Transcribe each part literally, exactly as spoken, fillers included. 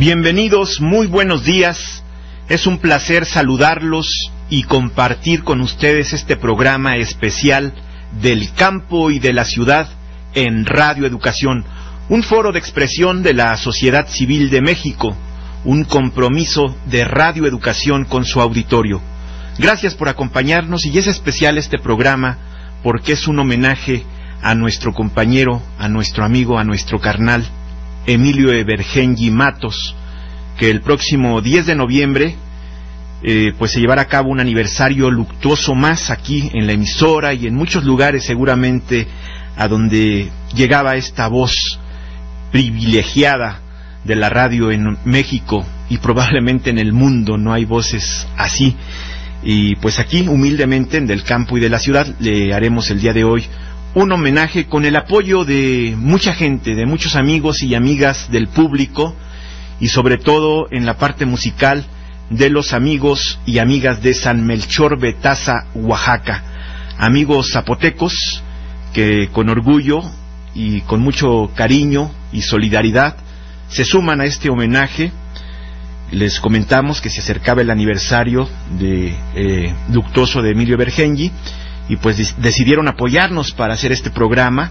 Bienvenidos, muy buenos días. Es un placer saludarlos y compartir con ustedes este programa especial del campo y de la ciudad en Radio Educación, un foro de expresión de la sociedad civil de México, un compromiso de Radio Educación con su auditorio. Gracias por acompañarnos, y es especial este programa porque es un homenaje a nuestro compañero, a nuestro amigo, a nuestro carnal, Emilio Evergenji Matos, que el próximo diez de noviembre eh, pues se llevará a cabo un aniversario luctuoso más aquí en la emisora y en muchos lugares seguramente a donde llegaba esta voz privilegiada de la radio en México y probablemente en el mundo. No hay voces así, y pues aquí humildemente en Del Campo y de la Ciudad le haremos el día de hoy un homenaje con el apoyo de mucha gente, de muchos amigos y amigas del público, y sobre todo en la parte musical de los amigos y amigas de San Melchor Betaza, Oaxaca, amigos zapotecos que con orgullo y con mucho cariño y solidaridad se suman a este homenaje. Les comentamos que se acercaba el aniversario de eh, luctuoso de Emilio Evergenji, y pues decidieron apoyarnos para hacer este programa.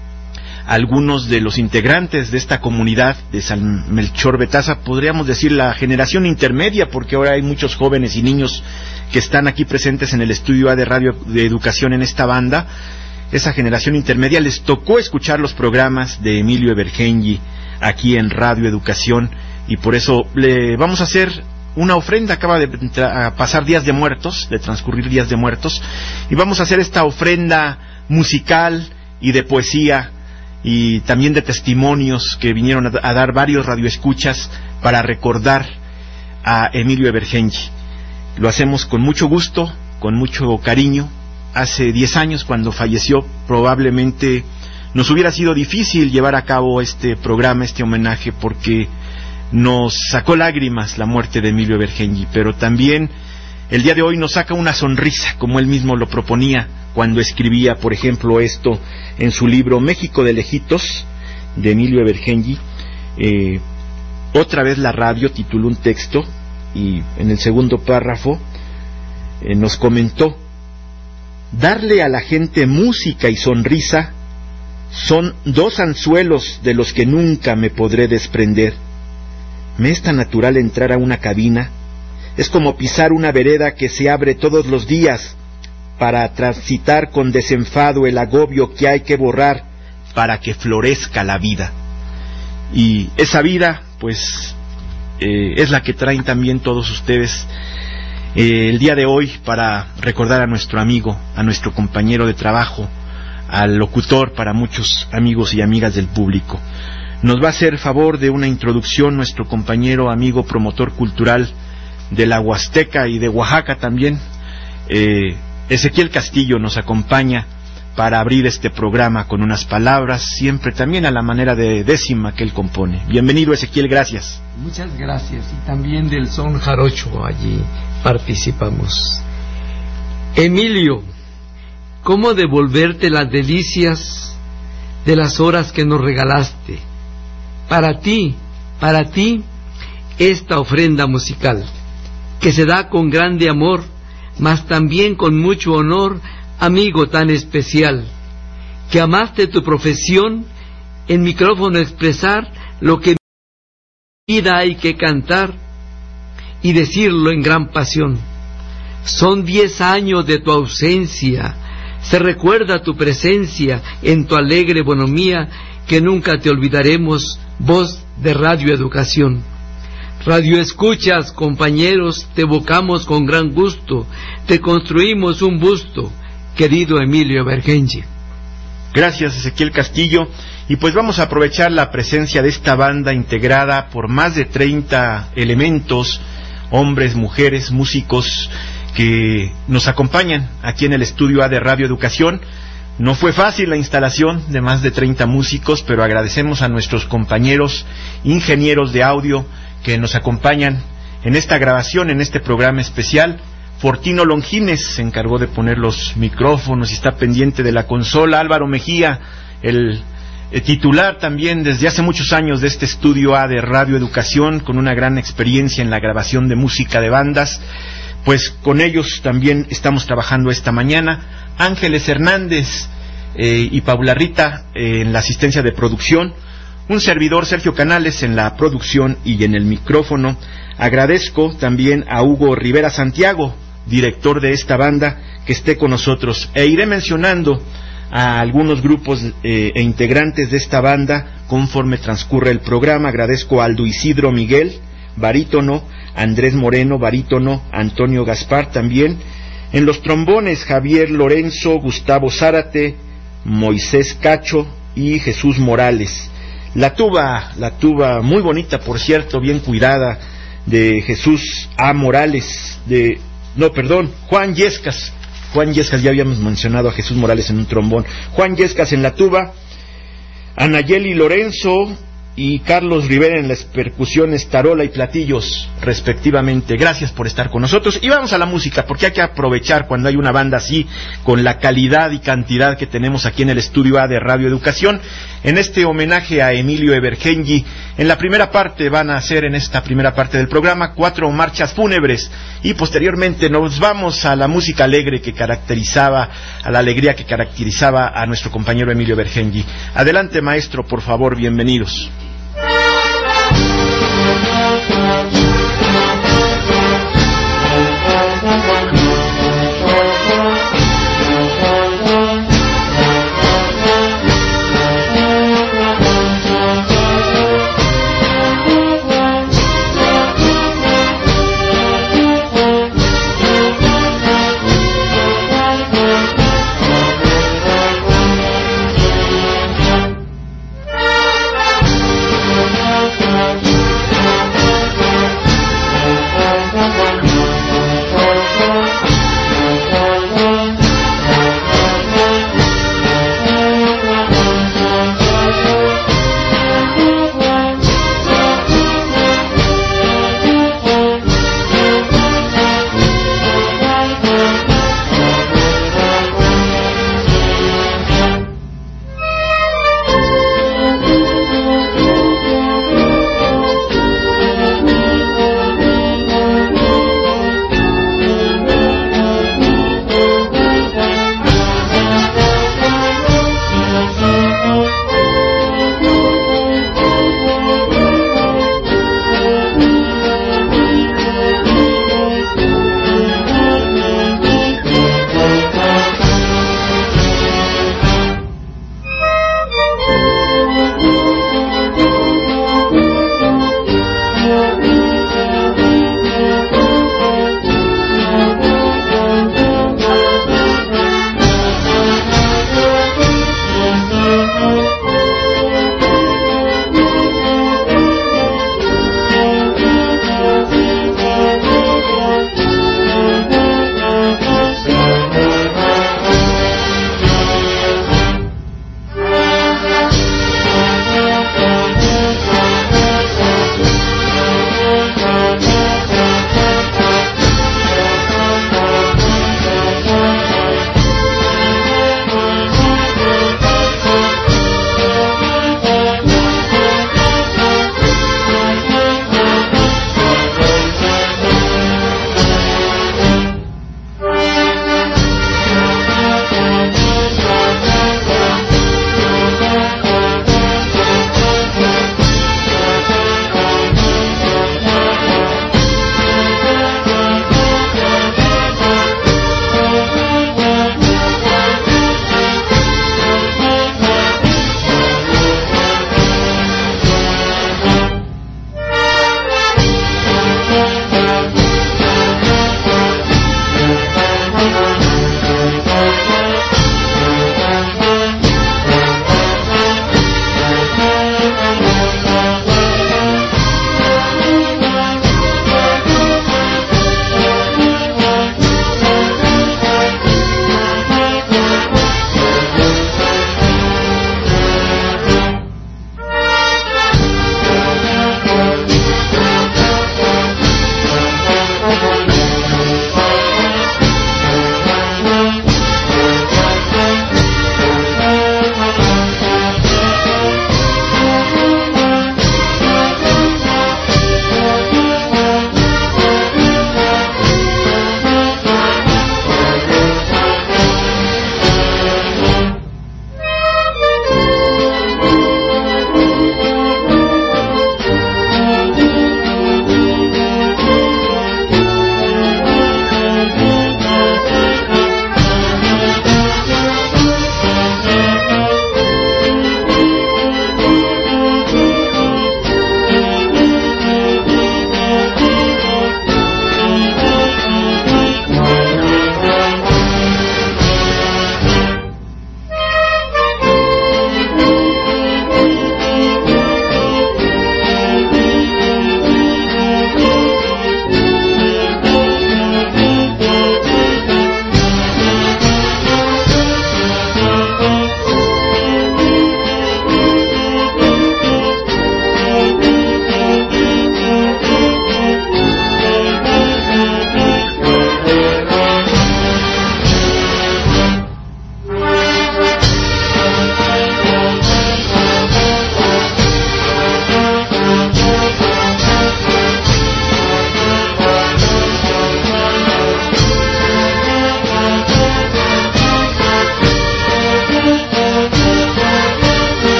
Algunos de los integrantes de esta comunidad de San Melchor Betaza, podríamos decir la generación intermedia, porque ahora hay muchos jóvenes y niños que están aquí presentes en el estudio A de Radio de Educación en esta banda. Esa generación intermedia les tocó escuchar los programas de Emilio Evergenji aquí en Radio Educación, y por eso le vamos a hacer una ofrenda. Acaba de pasar Días de Muertos, de transcurrir Días de Muertos, y vamos a hacer esta ofrenda musical y de poesía y también de testimonios que vinieron a, a dar varios radioescuchas para recordar a Emilio Evergenji. Lo hacemos con mucho gusto, con mucho cariño. Hace diez años, cuando falleció, probablemente nos hubiera sido difícil llevar a cabo este programa, este homenaje, porque nos sacó lágrimas la muerte de Emilio Evergenji, pero también el día de hoy nos saca una sonrisa, como él mismo lo proponía cuando escribía, por ejemplo, esto en su libro México de Lejitos, de Emilio Evergenji. Eh, otra vez la radio, tituló un texto, y en el segundo párrafo eh, nos comentó: darle a la gente música y sonrisa son dos anzuelos de los que nunca me podré desprender. Me es tan natural entrar a una cabina, es como pisar una vereda que se abre todos los días para transitar con desenfado el agobio que hay que borrar para que florezca la vida. Y esa vida, pues, eh, es la que traen también todos ustedes eh, el día de hoy, para recordar a nuestro amigo, a nuestro compañero de trabajo, al locutor para muchos amigos y amigas del público. Nos va a hacer favor de una introducción nuestro compañero, amigo, promotor cultural de la Huasteca y de Oaxaca también, eh, Ezequiel Castillo nos acompaña para abrir este programa con unas palabras, siempre también a la manera de décima que él compone. Bienvenido, Ezequiel, gracias. Muchas gracias, y también del son jarocho allí participamos. Emilio, ¿cómo devolverte las delicias de las horas que nos regalaste? Para ti, para ti, esta ofrenda musical, que se da con grande amor, mas también con mucho honor, amigo tan especial, que amaste tu profesión, en micrófono expresar lo que en vida hay que cantar y decirlo en gran pasión. Son diez años de tu ausencia, se recuerda tu presencia en tu alegre bonomía, que nunca te olvidaremos, voz de Radio Educación. Radio escuchas, compañeros, te evocamos con gran gusto, te construimos un busto, querido Emilio Evergenji. Gracias, Ezequiel Castillo. Y pues vamos a aprovechar la presencia de esta banda integrada por más de treinta elementos, hombres, mujeres, músicos, que nos acompañan aquí en el estudio A de Radio Educación. No fue fácil la instalación de más de treinta músicos, pero agradecemos a nuestros compañeros ingenieros de audio que nos acompañan en esta grabación, en este programa especial. Fortino Longines se encargó de poner los micrófonos y está pendiente de la consola. Álvaro Mejía, el eh, titular también desde hace muchos años de este estudio A de Radio Educación, con una gran experiencia en la grabación de música de bandas. Pues con ellos también estamos trabajando esta mañana. Ángeles Hernández eh, y Paula Rita eh, en la asistencia de producción. Un servidor, Sergio Canales, en la producción y en el micrófono. Agradezco también a Hugo Rivera Santiago, director de esta banda, que esté con nosotros. E iré mencionando a algunos grupos eh, e integrantes de esta banda conforme transcurre el programa. Agradezco a Aldo Isidro Miguel, barítono, Andrés Moreno, barítono, Antonio Gaspar también. En los trombones, Javier Lorenzo, Gustavo Zárate, Moisés Cacho y Jesús Morales. La tuba, la tuba muy bonita, por cierto, bien cuidada, de Jesús A. Morales, de, no, perdón, Juan Yescas, Juan Yescas, ya habíamos mencionado a Jesús Morales en un trombón. Juan Yescas en la tuba, Anayeli Lorenzo y Carlos Rivera en las percusiones, tarola y platillos, respectivamente. Gracias por estar con nosotros. Y vamos a la música, porque hay que aprovechar cuando hay una banda así, con la calidad y cantidad que tenemos aquí en el estudio A de Radio Educación. En este homenaje a Emilio Evergenji, en la primera parte van a hacer, en esta primera parte del programa, cuatro marchas fúnebres, y posteriormente nos vamos a la música alegre que caracterizaba, a la alegría que caracterizaba a nuestro compañero Emilio Evergenji. Adelante, maestro, por favor, bienvenidos.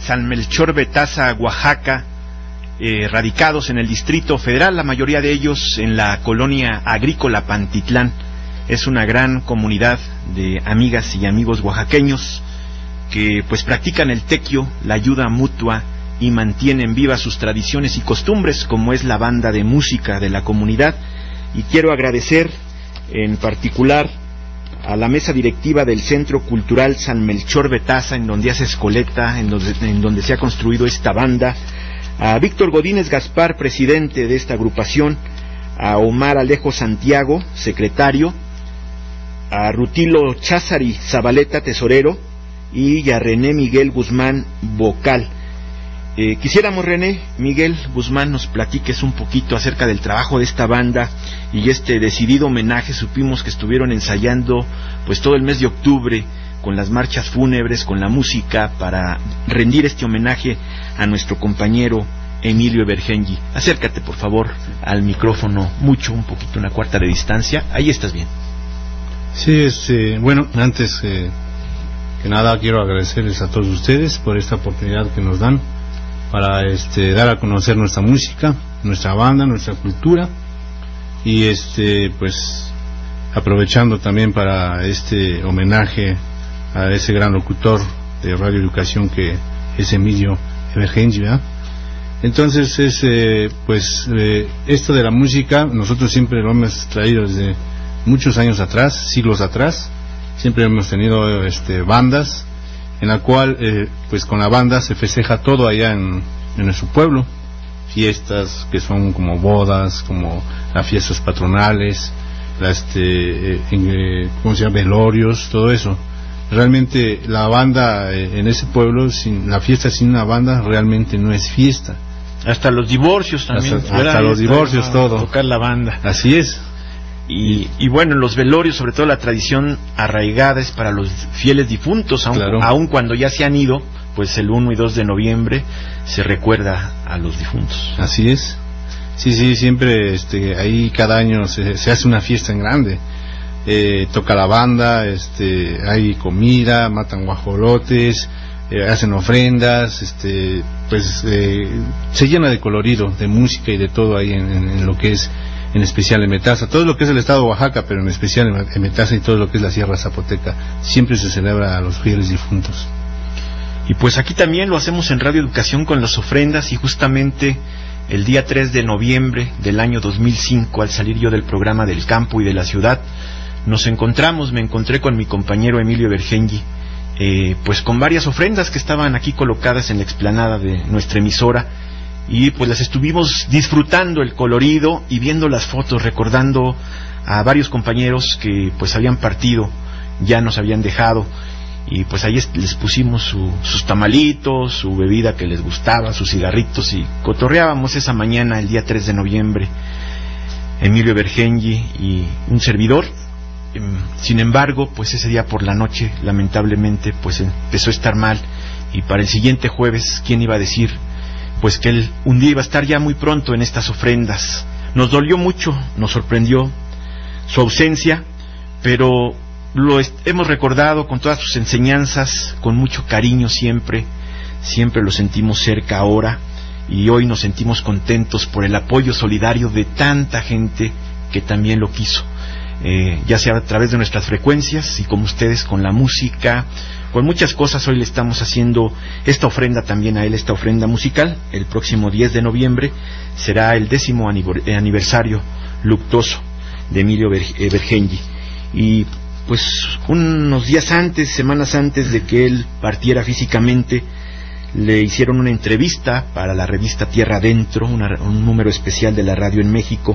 San Melchor Betaza, Oaxaca, eh, radicados en el Distrito Federal, la mayoría de ellos en la colonia agrícola Pantitlán. Es una gran comunidad de amigas y amigos oaxaqueños que pues practican el tequio, la ayuda mutua, y mantienen vivas sus tradiciones y costumbres, como es la banda de música de la comunidad. Y quiero agradecer en particular a la mesa directiva del Centro Cultural San Melchor Betaza, en donde hace escoleta, en donde, en donde se ha construido esta banda, a Víctor Godínez Gaspar, presidente de esta agrupación, a Omar Alejo Santiago, secretario, a Rutilo Cházari Zabaleta, tesorero, y a René Miguel Guzmán, vocal. Eh, quisiéramos, René Miguel Guzmán, nos platiques un poquito acerca del trabajo de esta banda y este decidido homenaje. Supimos que estuvieron ensayando pues todo el mes de octubre con las marchas fúnebres, con la música, para rendir este homenaje a nuestro compañero Emilio Evergenji. Acércate por favor al micrófono mucho, un poquito, una cuarta de distancia. Ahí estás bien. Sí, este, bueno, antes eh, que nada quiero agradecerles a todos ustedes por esta oportunidad que nos dan para este dar a conocer nuestra música, nuestra banda, nuestra cultura, y este pues aprovechando también para este homenaje a ese gran locutor de Radio Educación que es Emilio Evergenji, ¿verdad? Entonces es eh, pues eh, esto de la música nosotros siempre lo hemos traído desde muchos años atrás, siglos atrás. Siempre hemos tenido este bandas en la cual eh, pues con la banda se festeja todo allá en, en nuestro pueblo, fiestas que son como bodas, como las fiestas patronales, las este, eh, eh, ¿cómo se llama? Velorios, todo eso. Realmente la banda eh, en ese pueblo, sin la fiesta sin una banda realmente no es fiesta. Hasta los divorcios también. Hasta, hasta los divorcios, todo. Tocar la banda. Así es. Y, y bueno, en los velorios, sobre todo la tradición arraigada es para los fieles difuntos, aun, claro. aun cuando ya se han ido, pues el uno y dos de noviembre se recuerda a los difuntos. Así es. Sí, sí, siempre este, ahí cada año se, se hace una fiesta en grande. Eh, toca la banda, este, hay comida, matan guajolotes, eh, hacen ofrendas, este, pues eh, se llena de colorido, de música y de todo ahí en, en, en lo que es, en especial en Metaza, todo lo que es el estado de Oaxaca, pero en especial en Metaza y todo lo que es la Sierra Zapoteca, siempre se celebra a los fieles difuntos. Y pues aquí también lo hacemos en Radio Educación con las ofrendas, y justamente el día tres de noviembre del año dos mil cinco, al salir yo del programa del campo y de la ciudad, nos encontramos, me encontré con mi compañero Emilio Evergenji, eh, pues con varias ofrendas que estaban aquí colocadas en la explanada de nuestra emisora, y pues las estuvimos disfrutando el colorido y viendo las fotos, recordando a varios compañeros que pues habían partido, ya nos habían dejado, y pues ahí les pusimos su, sus tamalitos, su bebida que les gustaba, sus cigarritos, y cotorreábamos esa mañana, el día tres de noviembre, Emilio Evergenji y un servidor. Sin embargo, pues ese día por la noche, lamentablemente, pues empezó a estar mal, y para el siguiente jueves, ¿quién iba a decir pues que él un día iba a estar ya muy pronto en estas ofrendas? Nos dolió mucho, nos sorprendió su ausencia, pero lo hemos recordado con todas sus enseñanzas, con mucho cariño siempre, siempre lo sentimos cerca ahora, y hoy nos sentimos contentos por el apoyo solidario de tanta gente que también lo quiso, eh, ya sea a través de nuestras frecuencias y como ustedes con la música, con muchas cosas. Hoy le estamos haciendo esta ofrenda también a él, esta ofrenda musical. El próximo diez de noviembre será el décimo aniversario luctuoso de Emilio Evergenji, y pues unos días antes, semanas antes de que él partiera físicamente, le hicieron una entrevista para la revista Tierra Adentro, una, un número especial de la radio en México,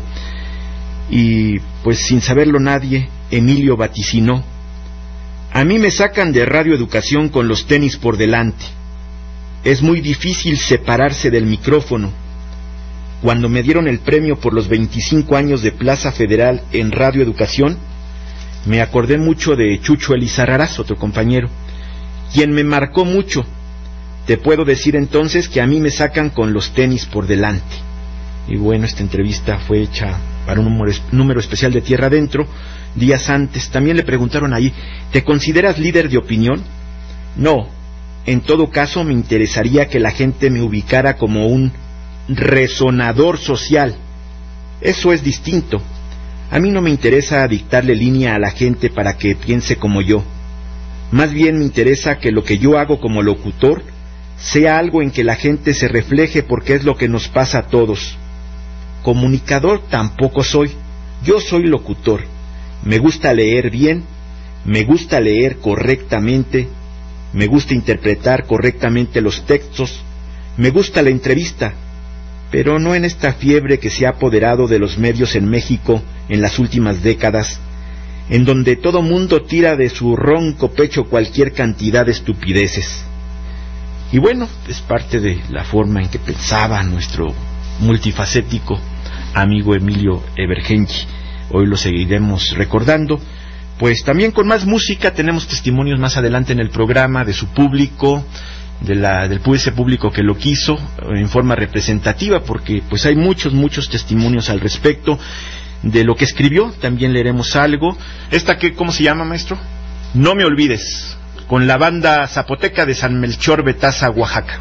y pues sin saberlo nadie, Emilio vaticinó: a mí me sacan de Radio Educación con los tenis por delante. Es muy difícil separarse del micrófono. Cuando me dieron el premio por los veinticinco años de Plaza Federal en Radio Educación, me acordé mucho de Chucho Elizarrarás, otro compañero, quien me marcó mucho. Te puedo decir entonces que a mí me sacan con los tenis por delante. Y bueno, esta entrevista fue hecha para un número, número especial de Tierra Adentro, días antes. También le preguntaron ahí: ¿te consideras líder de opinión? No, en todo caso me interesaría que la gente me ubicara como un resonador social. Eso es distinto. A mí no me interesa dictarle línea a la gente para que piense como yo. Más bien me interesa que lo que yo hago como locutor sea algo en que la gente se refleje, porque es lo que nos pasa a todos. Comunicador tampoco soy, yo soy locutor. Me gusta leer bien, me gusta leer correctamente, me gusta interpretar correctamente los textos, me gusta la entrevista, pero no en esta fiebre que se ha apoderado de los medios en México en las últimas décadas, en donde todo mundo tira de su ronco pecho cualquier cantidad de estupideces. Y bueno, es parte de la forma en que pensaba nuestro multifacético amigo Emilio Evergenji. Hoy lo seguiremos recordando, pues también con más música. Tenemos testimonios más adelante en el programa de su público, de la, del ese público que lo quiso en forma representativa, porque pues hay muchos, muchos testimonios al respecto de lo que escribió. También leeremos algo. ¿Esta qué, cómo se llama, maestro? No me olvides, con la banda zapoteca de San Melchor Betaza, Oaxaca.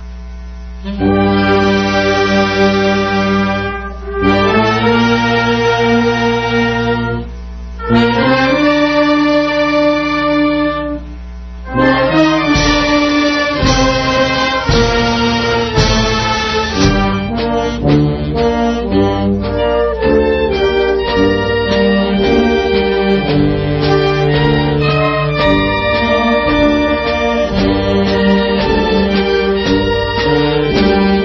Thank you.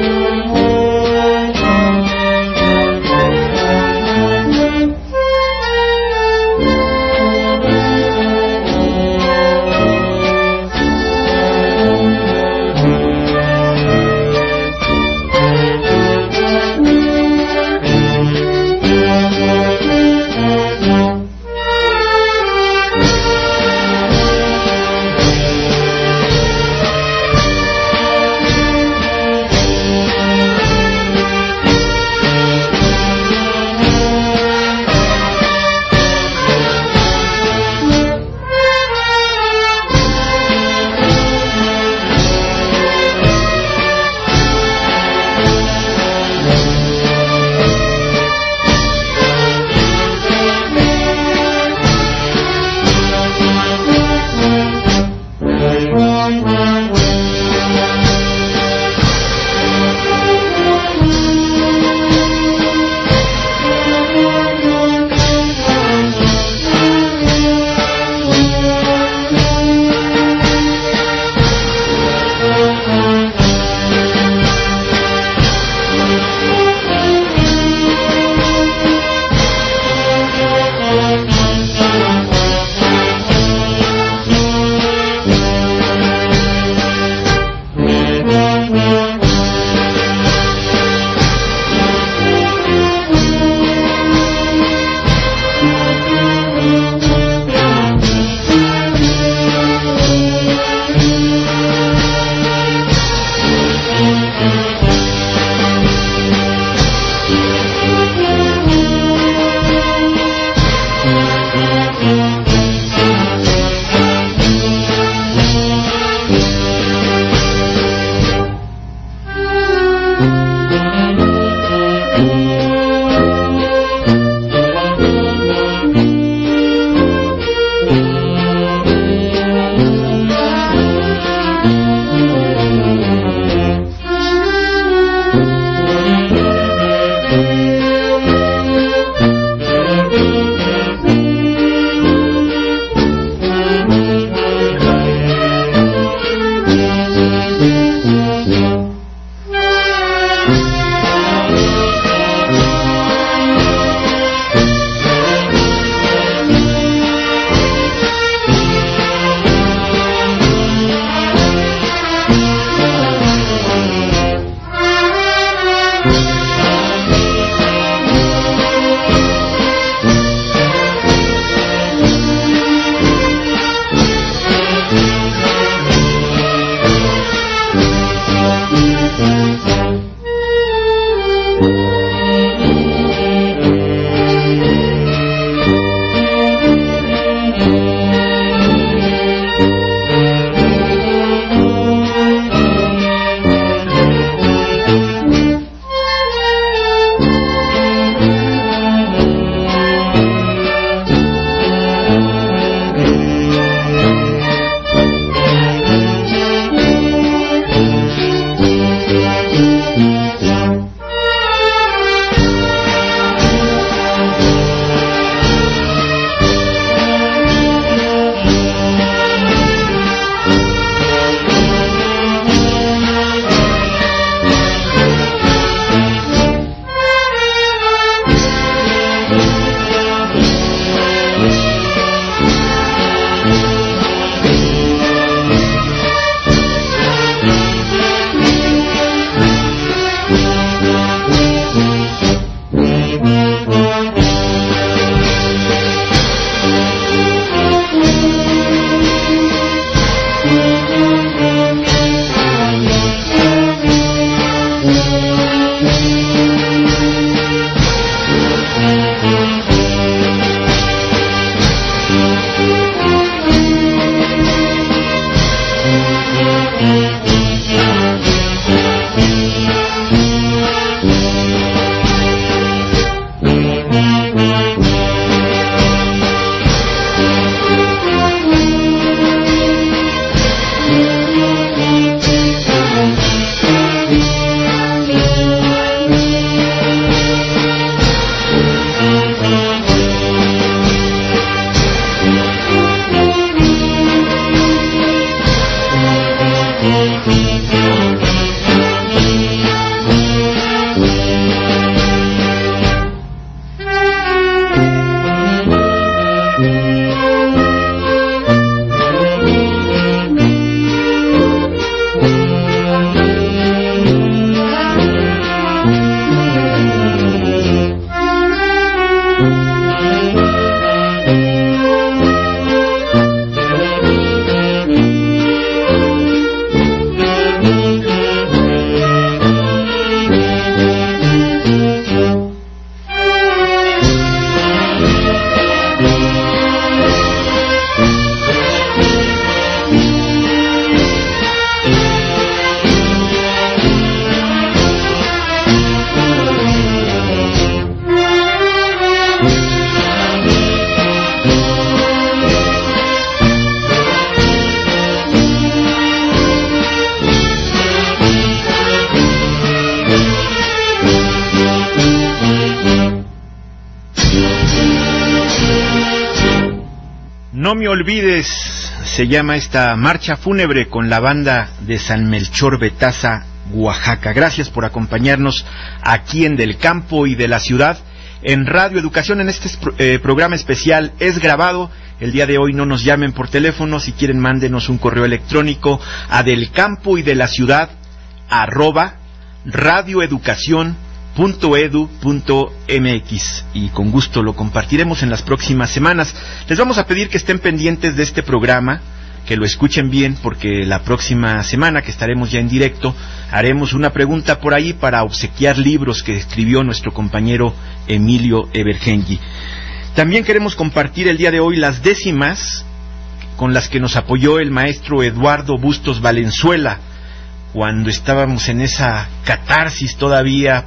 No me olvides, se llama esta marcha fúnebre con la banda de San Melchor Betaza, Oaxaca. Gracias por acompañarnos aquí en Del Campo y de la Ciudad, en Radio Educación, en este eh, programa especial. Es grabado. El día de hoy no nos llamen por teléfono. Si quieren, mándenos un correo electrónico a del campo y de la ciudad arroba radioeducación punto edu punto mx, y con gusto lo compartiremos en las próximas semanas. Les vamos a pedir que estén pendientes de este programa, que lo escuchen bien, porque la próxima semana, que estaremos ya en directo, haremos una pregunta por ahí para obsequiar libros que escribió nuestro compañero Emilio Evergengi. También queremos compartir el día de hoy las décimas con las que nos apoyó el maestro Eduardo Bustos Valenzuela cuando estábamos en esa catarsis todavía,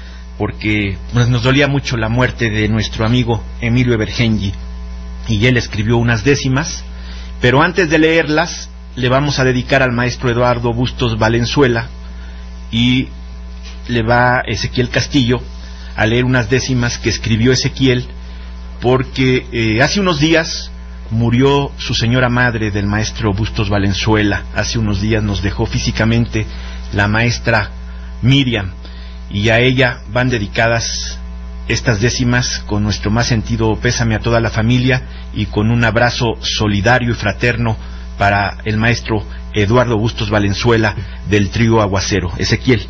porque pues, nos dolía mucho la muerte de nuestro amigo Emilio Evergengi, y él escribió unas décimas. Pero antes de leerlas, le vamos a dedicar al maestro Eduardo Bustos Valenzuela, y le va Ezequiel Castillo a leer unas décimas que escribió Ezequiel, porque eh, hace unos días murió su señora madre del maestro Bustos Valenzuela. Hace unos días nos dejó físicamente la maestra Miriam, y a ella van dedicadas estas décimas, con nuestro más sentido pésame a toda la familia y con un abrazo solidario y fraterno para el maestro Eduardo Bustos Valenzuela del trío Aguacero. Ezequiel.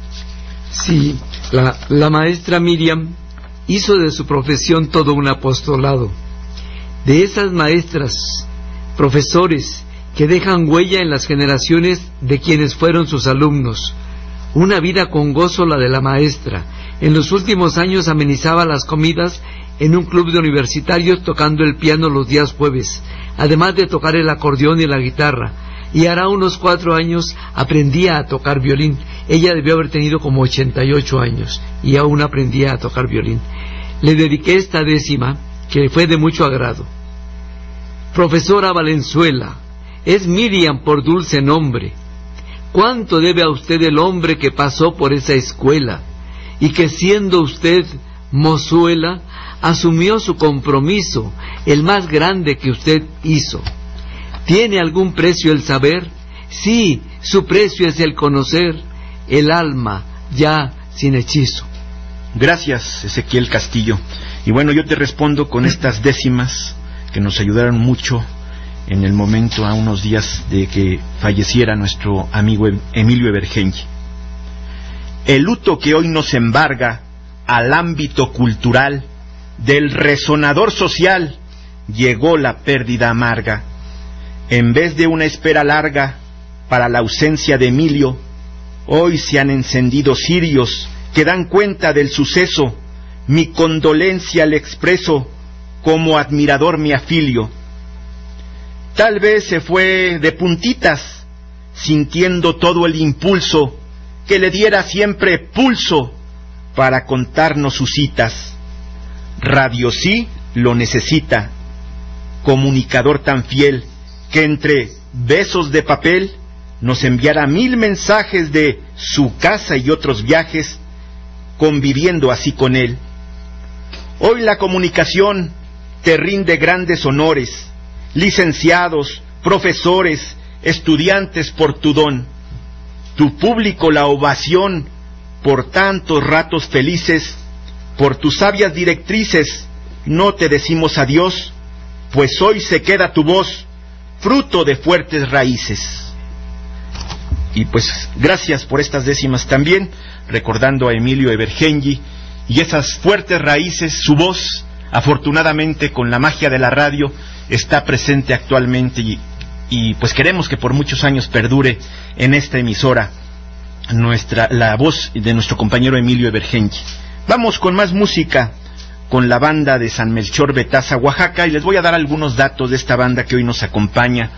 Sí, la, la maestra Miriam hizo de su profesión todo un apostolado. De esas maestras, profesores, que dejan huella en las generaciones de quienes fueron sus alumnos. Una vida con gozo la de la maestra. En los últimos años amenizaba las comidas en un club de universitarios tocando el piano los días jueves, además de tocar el acordeón y la guitarra. Y hará unos cuatro años aprendía a tocar violín. Ella debió haber tenido como ochenta y ocho años y aún aprendía a tocar violín. Le dediqué esta décima, que fue de mucho agrado. Profesora Valenzuela, es Miriam por dulce nombre. ¿Cuánto debe a usted el hombre que pasó por esa escuela y que, siendo usted mozuela, asumió su compromiso, el más grande que usted hizo? ¿Tiene algún precio el saber? Sí, su precio es el conocer, el alma ya sin hechizo. Gracias, Ezequiel Castillo. Y bueno, yo te respondo con estas décimas que nos ayudaron mucho en el momento, a unos días de que falleciera nuestro amigo Emilio Evergengi. El luto que hoy nos embarga al ámbito cultural, del resonador social llegó la pérdida amarga. En vez de una espera larga para la ausencia de Emilio, hoy se han encendido cirios que dan cuenta del suceso. Mi condolencia le expreso, como admirador me afilio. Tal vez se fue de puntitas, sintiendo todo el impulso que le diera siempre pulso para contarnos sus citas. Radio Sí lo necesita, comunicador tan fiel que entre besos de papel nos enviara mil mensajes de su casa y otros viajes, conviviendo así con él. Hoy la comunicación te rinde grandes honores, licenciados, profesores, estudiantes por tu don. Tu público la ovación por tantos ratos felices, por tus sabias directrices no te decimos adiós, pues hoy se queda tu voz, fruto de fuertes raíces. Y pues gracias por estas décimas también, recordando a Emilio Evergenji y esas fuertes raíces. Su voz, afortunadamente con la magia de la radio, está presente actualmente y, y pues queremos que por muchos años perdure en esta emisora nuestra la voz de nuestro compañero Emilio Evergenji. Vamos con más música, con la banda de San Melchor Betaza, Oaxaca, y les voy a dar algunos datos de esta banda que hoy nos acompaña.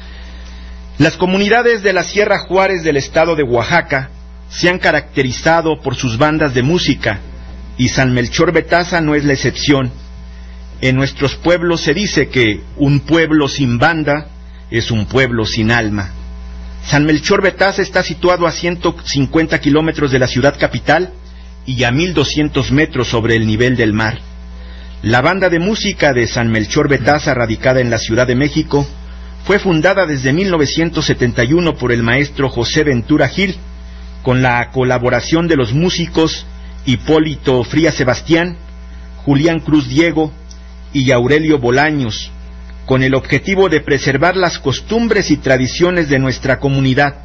Las comunidades de la Sierra Juárez del estado de Oaxaca se han caracterizado por sus bandas de música, y San Melchor Betaza no es la excepción. En nuestros pueblos se dice que un pueblo sin banda es un pueblo sin alma. San Melchor Betaza está situado a ciento cincuenta kilómetros de la ciudad capital y a mil doscientos metros sobre el nivel del mar. La banda de música de San Melchor Betaza, radicada en la Ciudad de México, fue fundada desde mil novecientos setenta y uno por el maestro José Ventura Gil, con la colaboración de los músicos Hipólito Frías Sebastián, Julián Cruz Diego y Aurelio Bolaños, con el objetivo de preservar las costumbres y tradiciones de nuestra comunidad.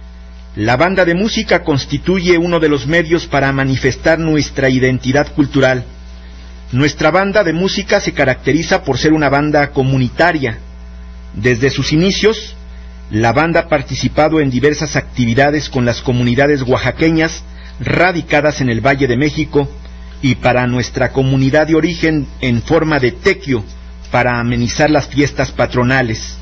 La banda de música constituye uno de los medios para manifestar nuestra identidad cultural. Nuestra banda de música se caracteriza por ser una banda comunitaria. Desde sus inicios, la banda ha participado en diversas actividades con las comunidades oaxaqueñas radicadas en el Valle de México y para nuestra comunidad de origen en forma de tequio para amenizar las fiestas patronales.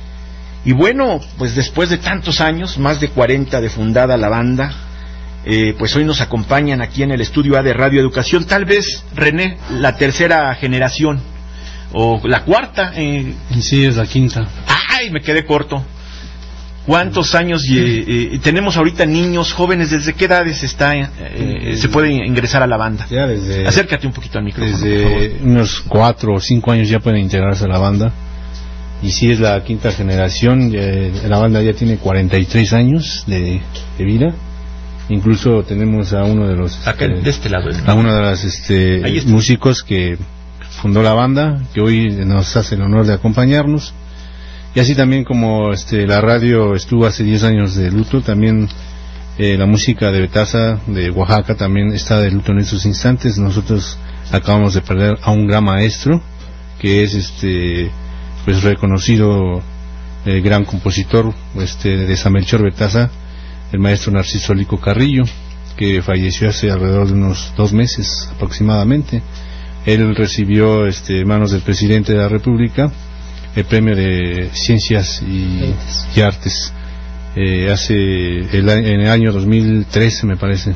Y bueno, pues después de tantos años, más de cuarenta de fundada la banda, eh, pues hoy nos acompañan aquí en el estudio A de Radio Educación, tal vez, René, la tercera generación, o la cuarta. Eh... Sí, es la quinta. ¡Ay, me quedé corto! ¿Cuántos años eh, eh, tenemos ahorita niños, jóvenes? ¿Desde qué edades está, eh, eh, se puede ingresar a la banda? Ya desde, acércate un poquito al micrófono. Desde unos cuatro o cinco años ya pueden integrarse a la banda. Y sí, es la quinta generación. Eh, la banda ya tiene cuarenta y tres años de, de vida. Incluso tenemos a uno de los Acá, este, de este lado, a uno de los este, músicos que fundó la banda, que hoy nos hace el honor de acompañarnos. Y así también como este, la radio estuvo hace diez años de luto, también eh, la música de Betaza, de Oaxaca, también está de luto en estos instantes. Nosotros acabamos de perder a un gran maestro, que es este pues reconocido eh, gran compositor este, de San Melchor Betaza, el maestro Narciso Lico Carrillo, que falleció hace alrededor de unos dos meses aproximadamente. Él recibió este, en manos del presidente de la República el premio de Ciencias y, y Artes eh, hace el, en el año dos mil trece, me parece.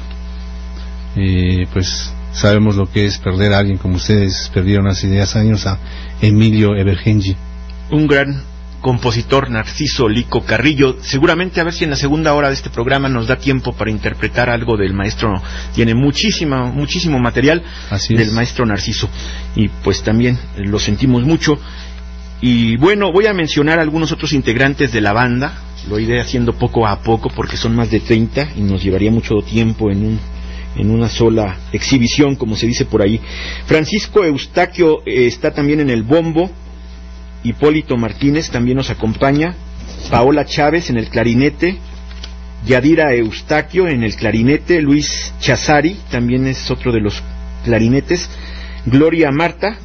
Eh, pues sabemos lo que es perder a alguien como ustedes perdieron hace diez años, a Emilio Evergenji, un gran compositor, Narciso Lico Carrillo. Seguramente a ver si en la segunda hora de este programa nos da tiempo para interpretar algo del maestro. Tiene muchísima, muchísimo material del maestro Narciso, y pues también lo sentimos mucho. Y bueno, voy a mencionar algunos otros integrantes de la banda. Lo iré haciendo poco a poco porque son más de treinta y nos llevaría mucho tiempo en un en una sola exhibición, como se dice por ahí. Francisco Eustaquio eh, está también en el bombo. Hipólito Martínez también nos acompaña. Paola Chávez en el clarinete. Yadira Eustaquio en el clarinete. Luis Chazari también es otro de los clarinetes. Gloria Marta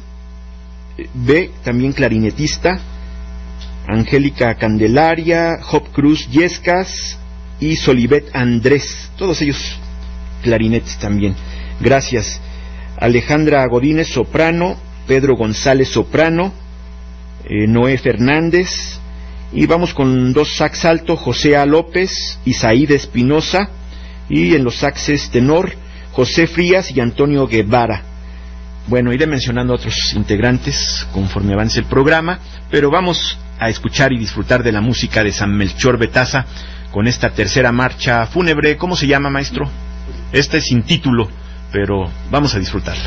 B, también clarinetista. Angélica Candelaria, Job Cruz Yescas y Solivet Andrés, todos ellos clarinetes también. Gracias. Alejandra Godínez, soprano. Pedro González, soprano. eh, Noé Fernández Y vamos con dos sax alto, José A. López y Saíd Espinosa, y en los saxes tenor, José Frías y Antonio Guevara. Bueno, iré mencionando a otros integrantes conforme avance el programa, pero vamos a escuchar y disfrutar de la música de San Melchor Betaza con esta tercera marcha fúnebre. ¿Cómo se llama, maestro? Esta es sin título, pero vamos a disfrutarla.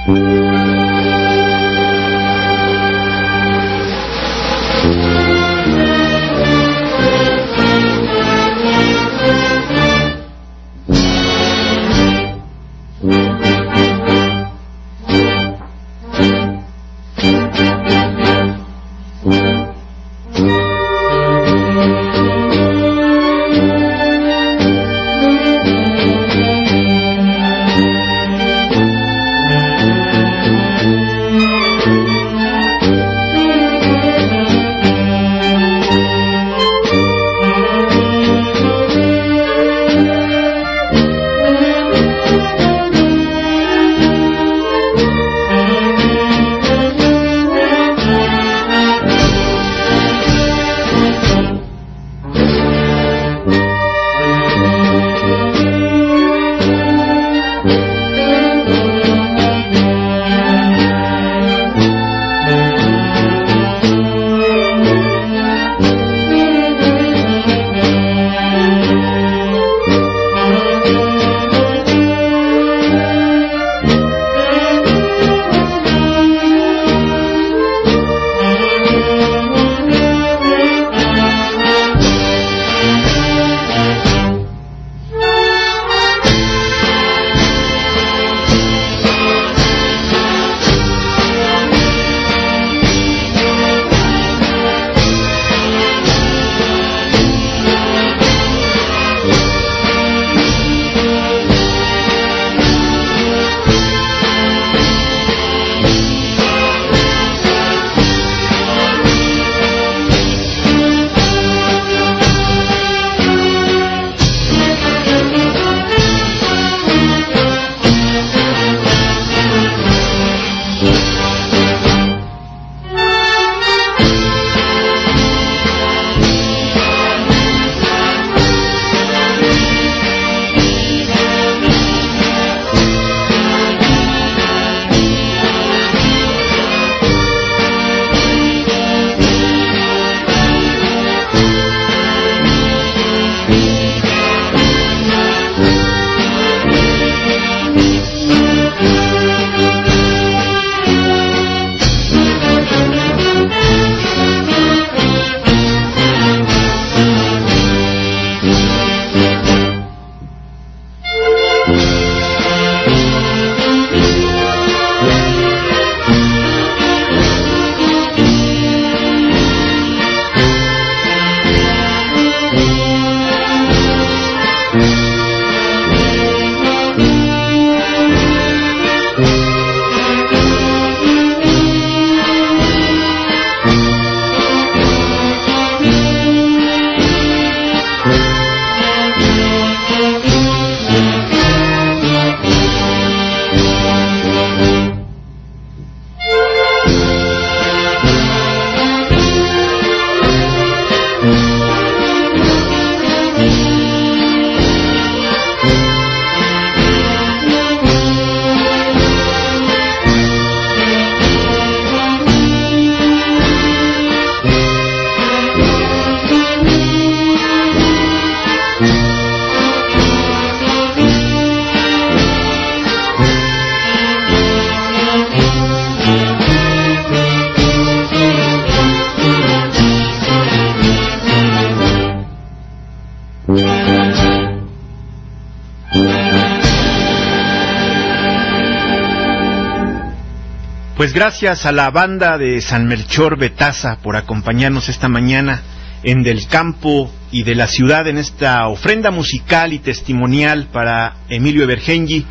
Pues gracias a la banda de San Melchor Betaza por acompañarnos esta mañana en Del Campo y de la Ciudad en esta ofrenda musical y testimonial para Emilio Evergenji.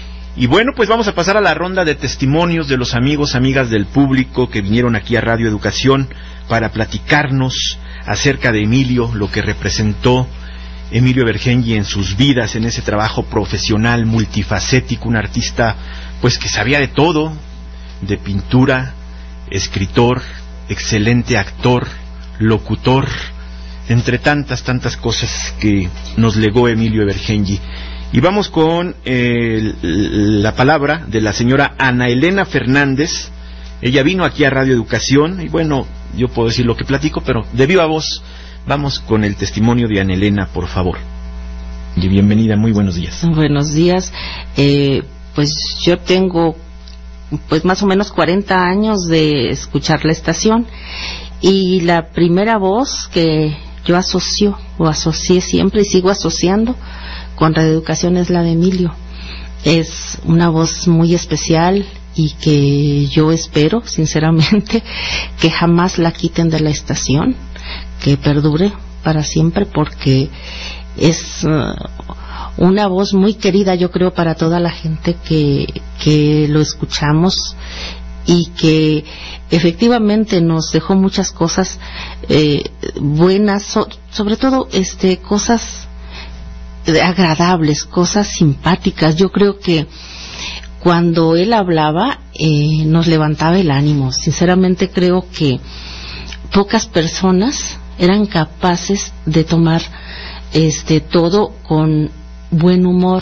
Y bueno, pues vamos a pasar a la ronda de testimonios de los amigos, amigas del público que vinieron aquí a Radio Educación para platicarnos acerca de Emilio, lo que representó Emilio Evergenji en sus vidas, en ese trabajo profesional multifacético, un artista pues que sabía de todo, de pintura, escritor, excelente actor, locutor, entre tantas, tantas cosas que nos legó Emilio Evergenji. Y vamos con eh, la palabra de la señora Ana Elena Fernández. Ella vino aquí a Radio Educación y bueno, yo puedo decir lo que platico, pero de viva voz, vamos con el testimonio de Ana Elena, por favor. Y bienvenida, muy buenos días. Buenos días. Eh, pues yo tengo pues más o menos cuarenta años de escuchar la estación y la primera voz que yo asocio o asocié siempre y sigo asociando con Radio Educación es la de Emilio. Es una voz muy especial y que yo espero sinceramente que jamás la quiten de la estación, que perdure para siempre, porque es uh, una voz muy querida, yo creo, para toda la gente que, que lo escuchamos y que efectivamente nos dejó muchas cosas eh, buenas, so, sobre todo este cosas agradables, cosas simpáticas. Yo creo que cuando él hablaba eh, nos levantaba el ánimo. Sinceramente creo que pocas personas eran capaces de tomar este todo con buen humor.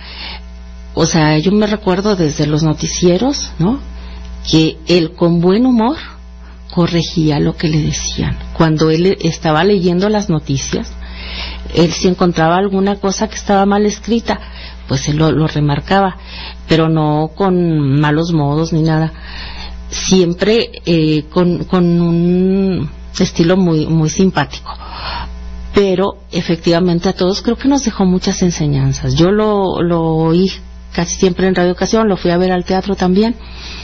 O sea, yo me recuerdo desde los noticieros, ¿no?, que él con buen humor corregía lo que le decían. Cuando él estaba leyendo las noticias, él si encontraba alguna cosa que estaba mal escrita, pues él lo, lo remarcaba, pero no con malos modos ni nada, siempre eh, con, con un estilo muy, muy simpático. Pero efectivamente a todos creo que nos dejó muchas enseñanzas. Yo lo, lo oí casi siempre en Radio Educación, lo fui a ver al teatro también,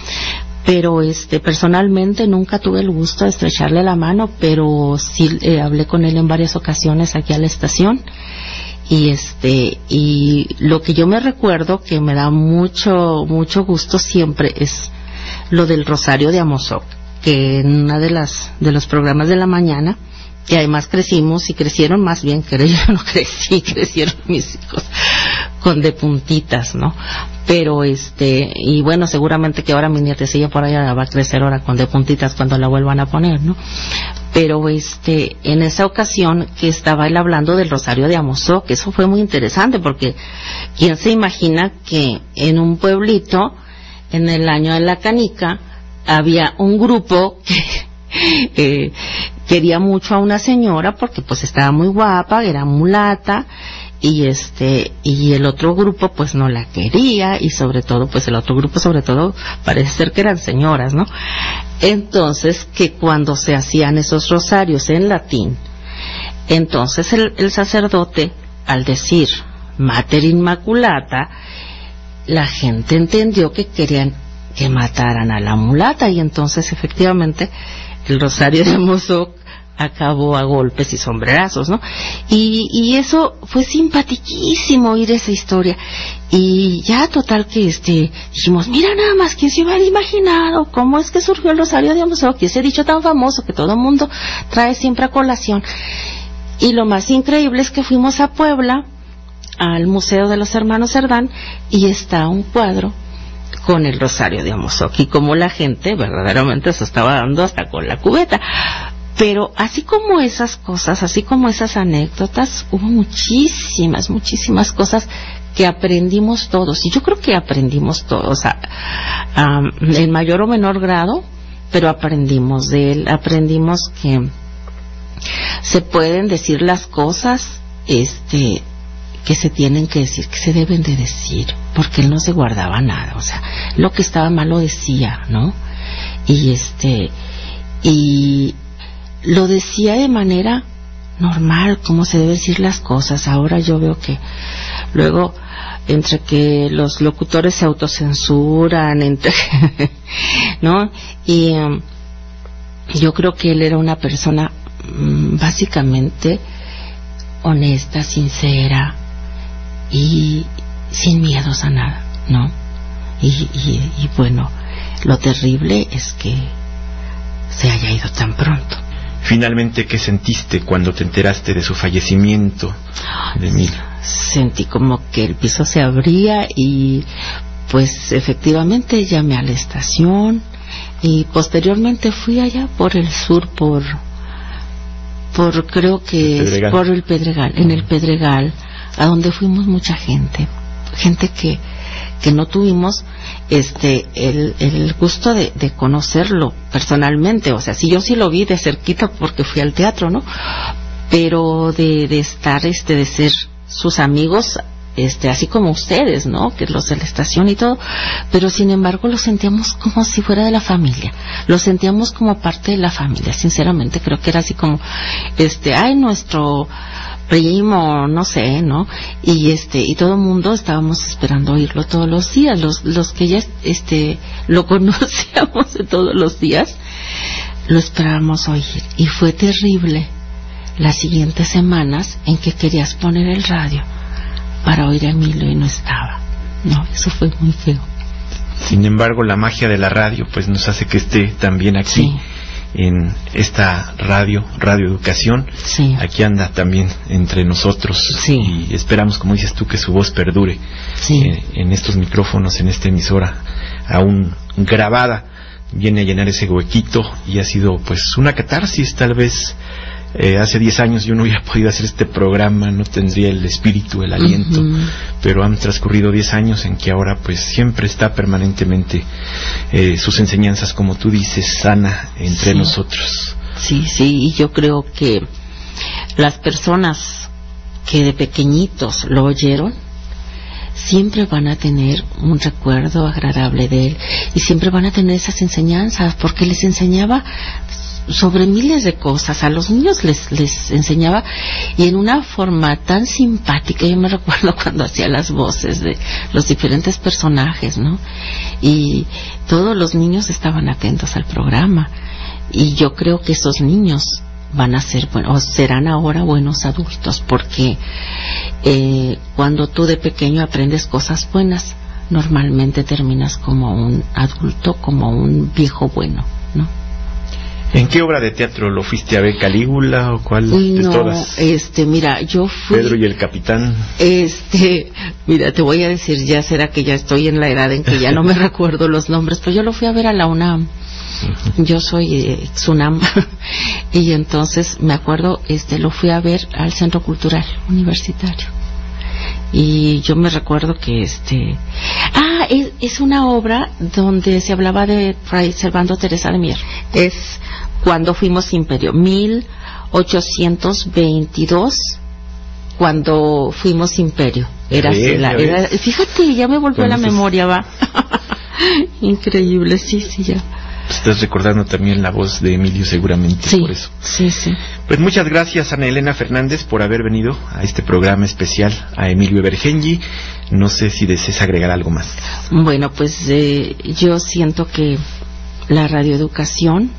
pero este personalmente nunca tuve el gusto de estrecharle la mano, pero sí eh, hablé con él en varias ocasiones aquí a la estación. Y este y lo que yo me recuerdo que me da mucho mucho gusto siempre es lo del Rosario de Amozoc, que en una de las de los programas de la mañana, que además crecimos y crecieron más bien que yo no crecí, crecieron mis hijos con de puntitas, ¿no? Pero este, y bueno, seguramente que ahora mi nietecilla por allá va a crecer ahora con de puntitas cuando la vuelvan a poner, ¿no? Pero este, en esa ocasión que estaba él hablando del Rosario de Amozoc, que eso fue muy interesante, porque quién se imagina que en un pueblito, en el año de la canica, había un grupo que eh, quería mucho a una señora porque pues estaba muy guapa, era mulata, y este y el otro grupo pues no la quería, y sobre todo pues el otro grupo sobre todo parece ser que eran señoras, ¿no? Entonces que cuando se hacían esos rosarios en latín, entonces el, el sacerdote al decir Mater Inmaculata, la gente entendió que querían que mataran a la mulata, y entonces efectivamente el Rosario de Amozoc acabó a golpes y sombrerazos, ¿no? Y, y eso fue simpaticísimo oír esa historia. Y ya total que este dijimos, mira nada más, ¿quién se hubiera imaginado cómo es que surgió el Rosario de Amozoc, ese dicho tan famoso que todo el mundo trae siempre a colación? Y lo más increíble es que fuimos a Puebla, al Museo de los Hermanos Cerdán, y está un cuadro con el Rosario de Amozoc, y como la gente verdaderamente se estaba dando hasta con la cubeta. Pero así como esas cosas, así como esas anécdotas, hubo muchísimas, muchísimas cosas que aprendimos todos, y yo creo que aprendimos todos, a, a, en mayor o menor grado, pero aprendimos de él, aprendimos que se pueden decir las cosas este que se tienen que decir, que se deben de decir, porque él no se guardaba nada, o sea, lo que estaba mal lo decía, ¿no? Y este, y lo decía de manera normal, como se debe decir las cosas. Ahora yo veo que luego, entre que los locutores se autocensuran, entre ¿no? Y um, yo creo que él era una persona um, básicamente honesta, sincera y sin miedos a nada, ¿no? Y, y, y bueno, lo terrible es que se haya ido tan pronto. Finalmente, ¿qué sentiste cuando te enteraste de su fallecimiento, de Emilio? Sentí como que el piso se abría, y pues efectivamente llamé a la estación, y posteriormente fui allá por el sur, por por creo que el es por el Pedregal, en el Pedregal, a donde fuimos mucha gente, gente que que no tuvimos este el, el gusto de, de conocerlo personalmente, o sea, sí, yo sí lo vi de cerquita porque fui al teatro, ¿no? Pero de, de estar, este, de ser sus amigos, este, así como ustedes, ¿no? Que los de la estación y todo, pero sin embargo lo sentíamos como si fuera de la familia, lo sentíamos como parte de la familia, sinceramente creo que era así como, este, ay, nuestro primo, no sé, ¿no? Y este, y todo el mundo estábamos esperando oírlo todos los días, los, los que ya, este, lo conocíamos de todos los días, lo esperábamos oír, y fue terrible las siguientes semanas en que querías poner el radio para oír a Emilio y no estaba. No, eso fue muy feo. Sin embargo, la magia de la radio pues nos hace que esté también aquí, sí, en esta radio, Radio Educación. Sí. Aquí anda también entre nosotros. Sí. Y esperamos, como dices tú, que su voz perdure, sí, en, en estos micrófonos, en esta emisora aún grabada. Viene a llenar ese huequito y ha sido pues una catarsis. Tal vez Eh, hace diez años yo no hubiera podido hacer este programa, no tendría el espíritu, el aliento, uh-huh. pero han transcurrido diez años en que ahora pues siempre está permanentemente eh, sus enseñanzas, como tú dices, sana entre sí. nosotros. Sí, sí, y yo creo que las personas que de pequeñitos lo oyeron siempre van a tener un recuerdo agradable de él y siempre van a tener esas enseñanzas porque les enseñaba sobre miles de cosas, a los niños les les enseñaba y en una forma tan simpática. Yo me recuerdo cuando hacía las voces de los diferentes personajes, ¿no? Y todos los niños estaban atentos al programa y yo creo que esos niños van a ser, bueno, o serán ahora buenos adultos porque eh, cuando tú de pequeño aprendes cosas buenas, normalmente terminas como un adulto, como un viejo bueno, ¿no? ¿En qué obra de teatro lo fuiste a ver? ¿Calígula o cuál Uy, de no, todas? este, mira, yo fui... Pedro y el Capitán. Este, mira, te voy a decir, ya será que ya estoy en la edad en que ya no me recuerdo los nombres, pero yo lo fui a ver a la UNAM. Uh-huh. Yo soy eh, ex-UNAM y entonces me acuerdo, este, lo fui a ver al Centro Cultural Universitario. Y yo me recuerdo que este ah es, es una obra donde se hablaba de Fray Servando Teresa de Mier. Es cuando fuimos imperio, mil ochocientos veintidós, cuando fuimos imperio. Era, bien, la, era fíjate, ya me volvió la memoria, va. Increíble, sí, sí, ya. Estás recordando también la voz de Emilio seguramente, sí, por eso. Sí, sí. Pues muchas gracias, Ana Elena Fernández, por haber venido a este programa especial a Emilio Evergenji. No sé si deseas agregar algo más. Bueno, pues eh, yo siento que la radioeducación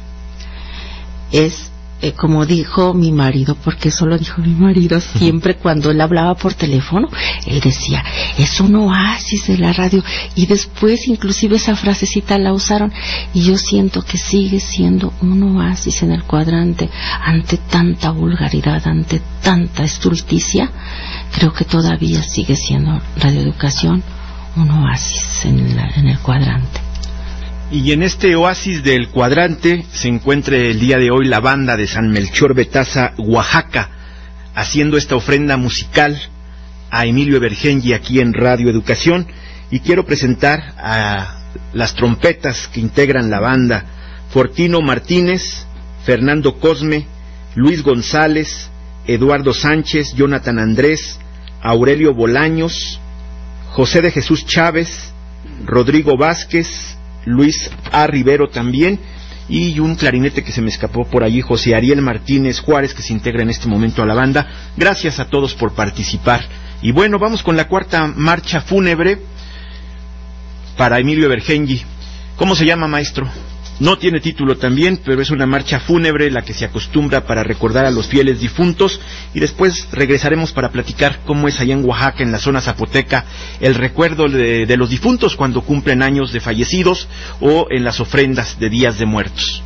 es, eh, como dijo mi marido, porque eso lo dijo mi marido siempre cuando él hablaba por teléfono, él decía, es un oasis de la radio, y después inclusive esa frasecita la usaron, y yo siento que sigue siendo un oasis en el cuadrante ante tanta vulgaridad, ante tanta estulticia. Creo que todavía sigue siendo radioeducación un oasis en, la, en el cuadrante. Y en este oasis del cuadrante se encuentra el día de hoy la banda de San Melchor Betaza, Oaxaca, haciendo esta ofrenda musical a Emilio Evergenji aquí en Radio Educación. Y quiero presentar a las trompetas que integran la banda: Fortino Martínez, Fernando Cosme, Luis González, Eduardo Sánchez, Jonathan Andrés, Aurelio Bolaños, José de Jesús Chávez, Rodrigo Vázquez, Luis A. Rivero también, y un clarinete que se me escapó por allí, José Ariel Martínez Juárez, que se integra en este momento a la banda. Gracias a todos por participar. Y bueno, vamos con la cuarta marcha fúnebre para Emilio Evergenji. ¿Cómo se llama, maestro? No tiene título también, pero es una marcha fúnebre la que se acostumbra para recordar a los fieles difuntos, y después regresaremos para platicar cómo es allá en Oaxaca, en la zona zapoteca, el recuerdo de, de los difuntos cuando cumplen años de fallecidos o en las ofrendas de días de muertos.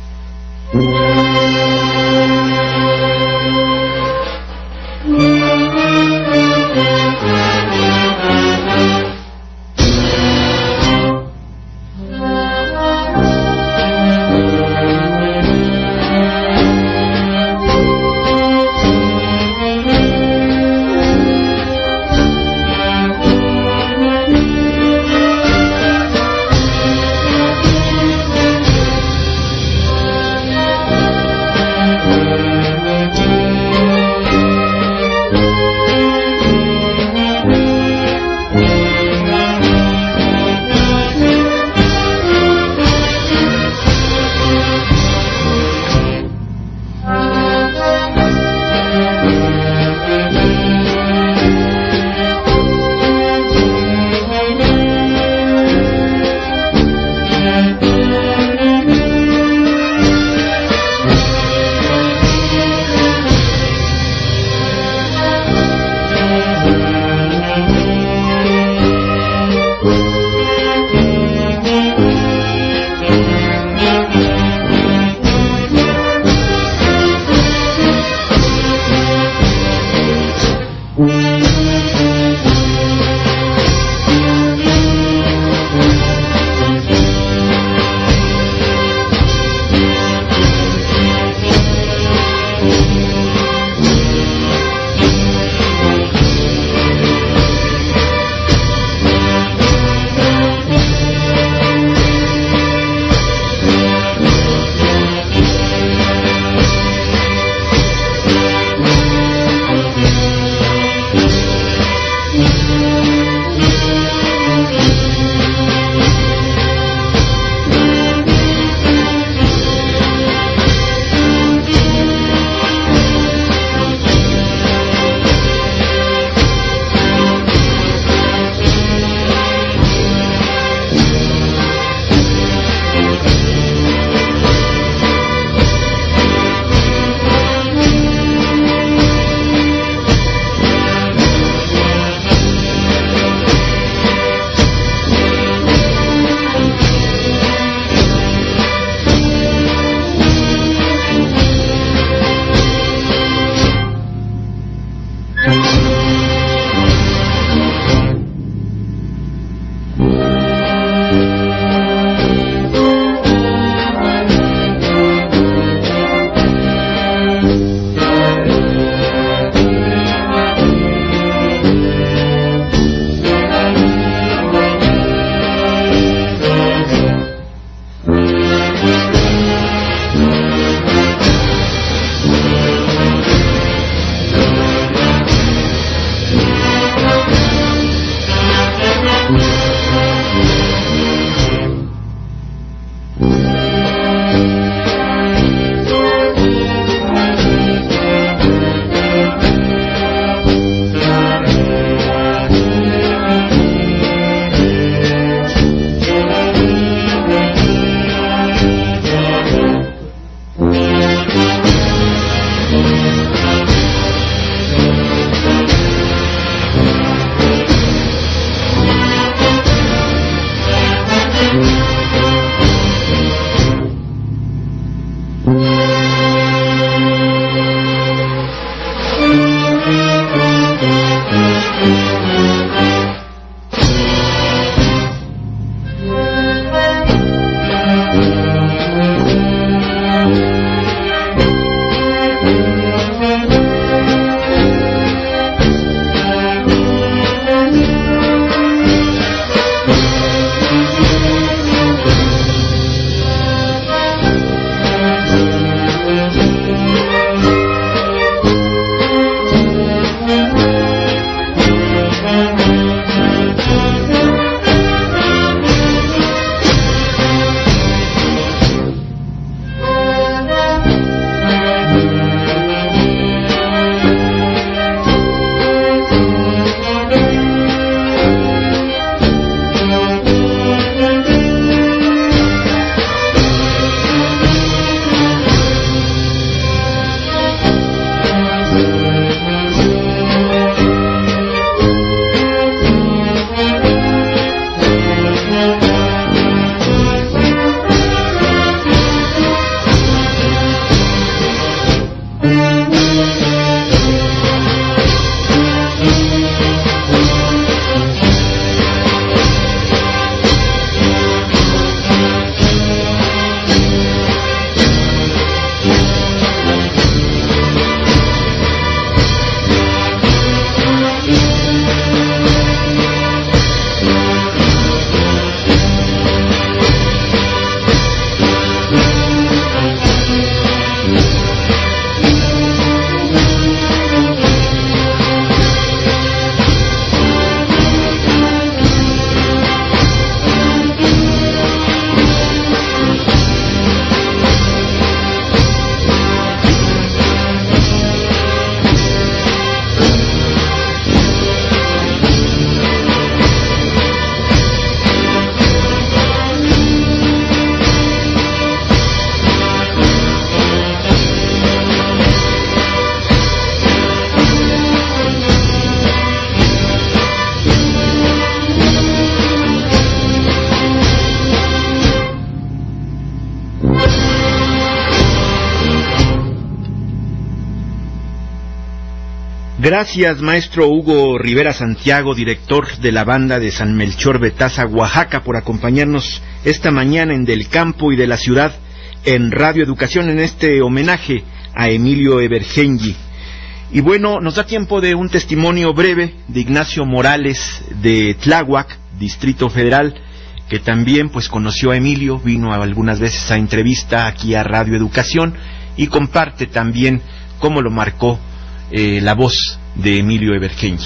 Gracias, maestro Hugo Rivera Santiago, director de la banda de San Melchor Betaza, Oaxaca, por acompañarnos esta mañana en Del Campo y de la Ciudad en Radio Educación en este homenaje a Emilio Evergenji. Y bueno, nos da tiempo de un testimonio breve de Ignacio Morales de Tláhuac, Distrito Federal, que también pues conoció a Emilio, vino algunas veces a entrevista aquí a Radio Educación y comparte también cómo lo marcó eh, la voz de Emilio Evergenji.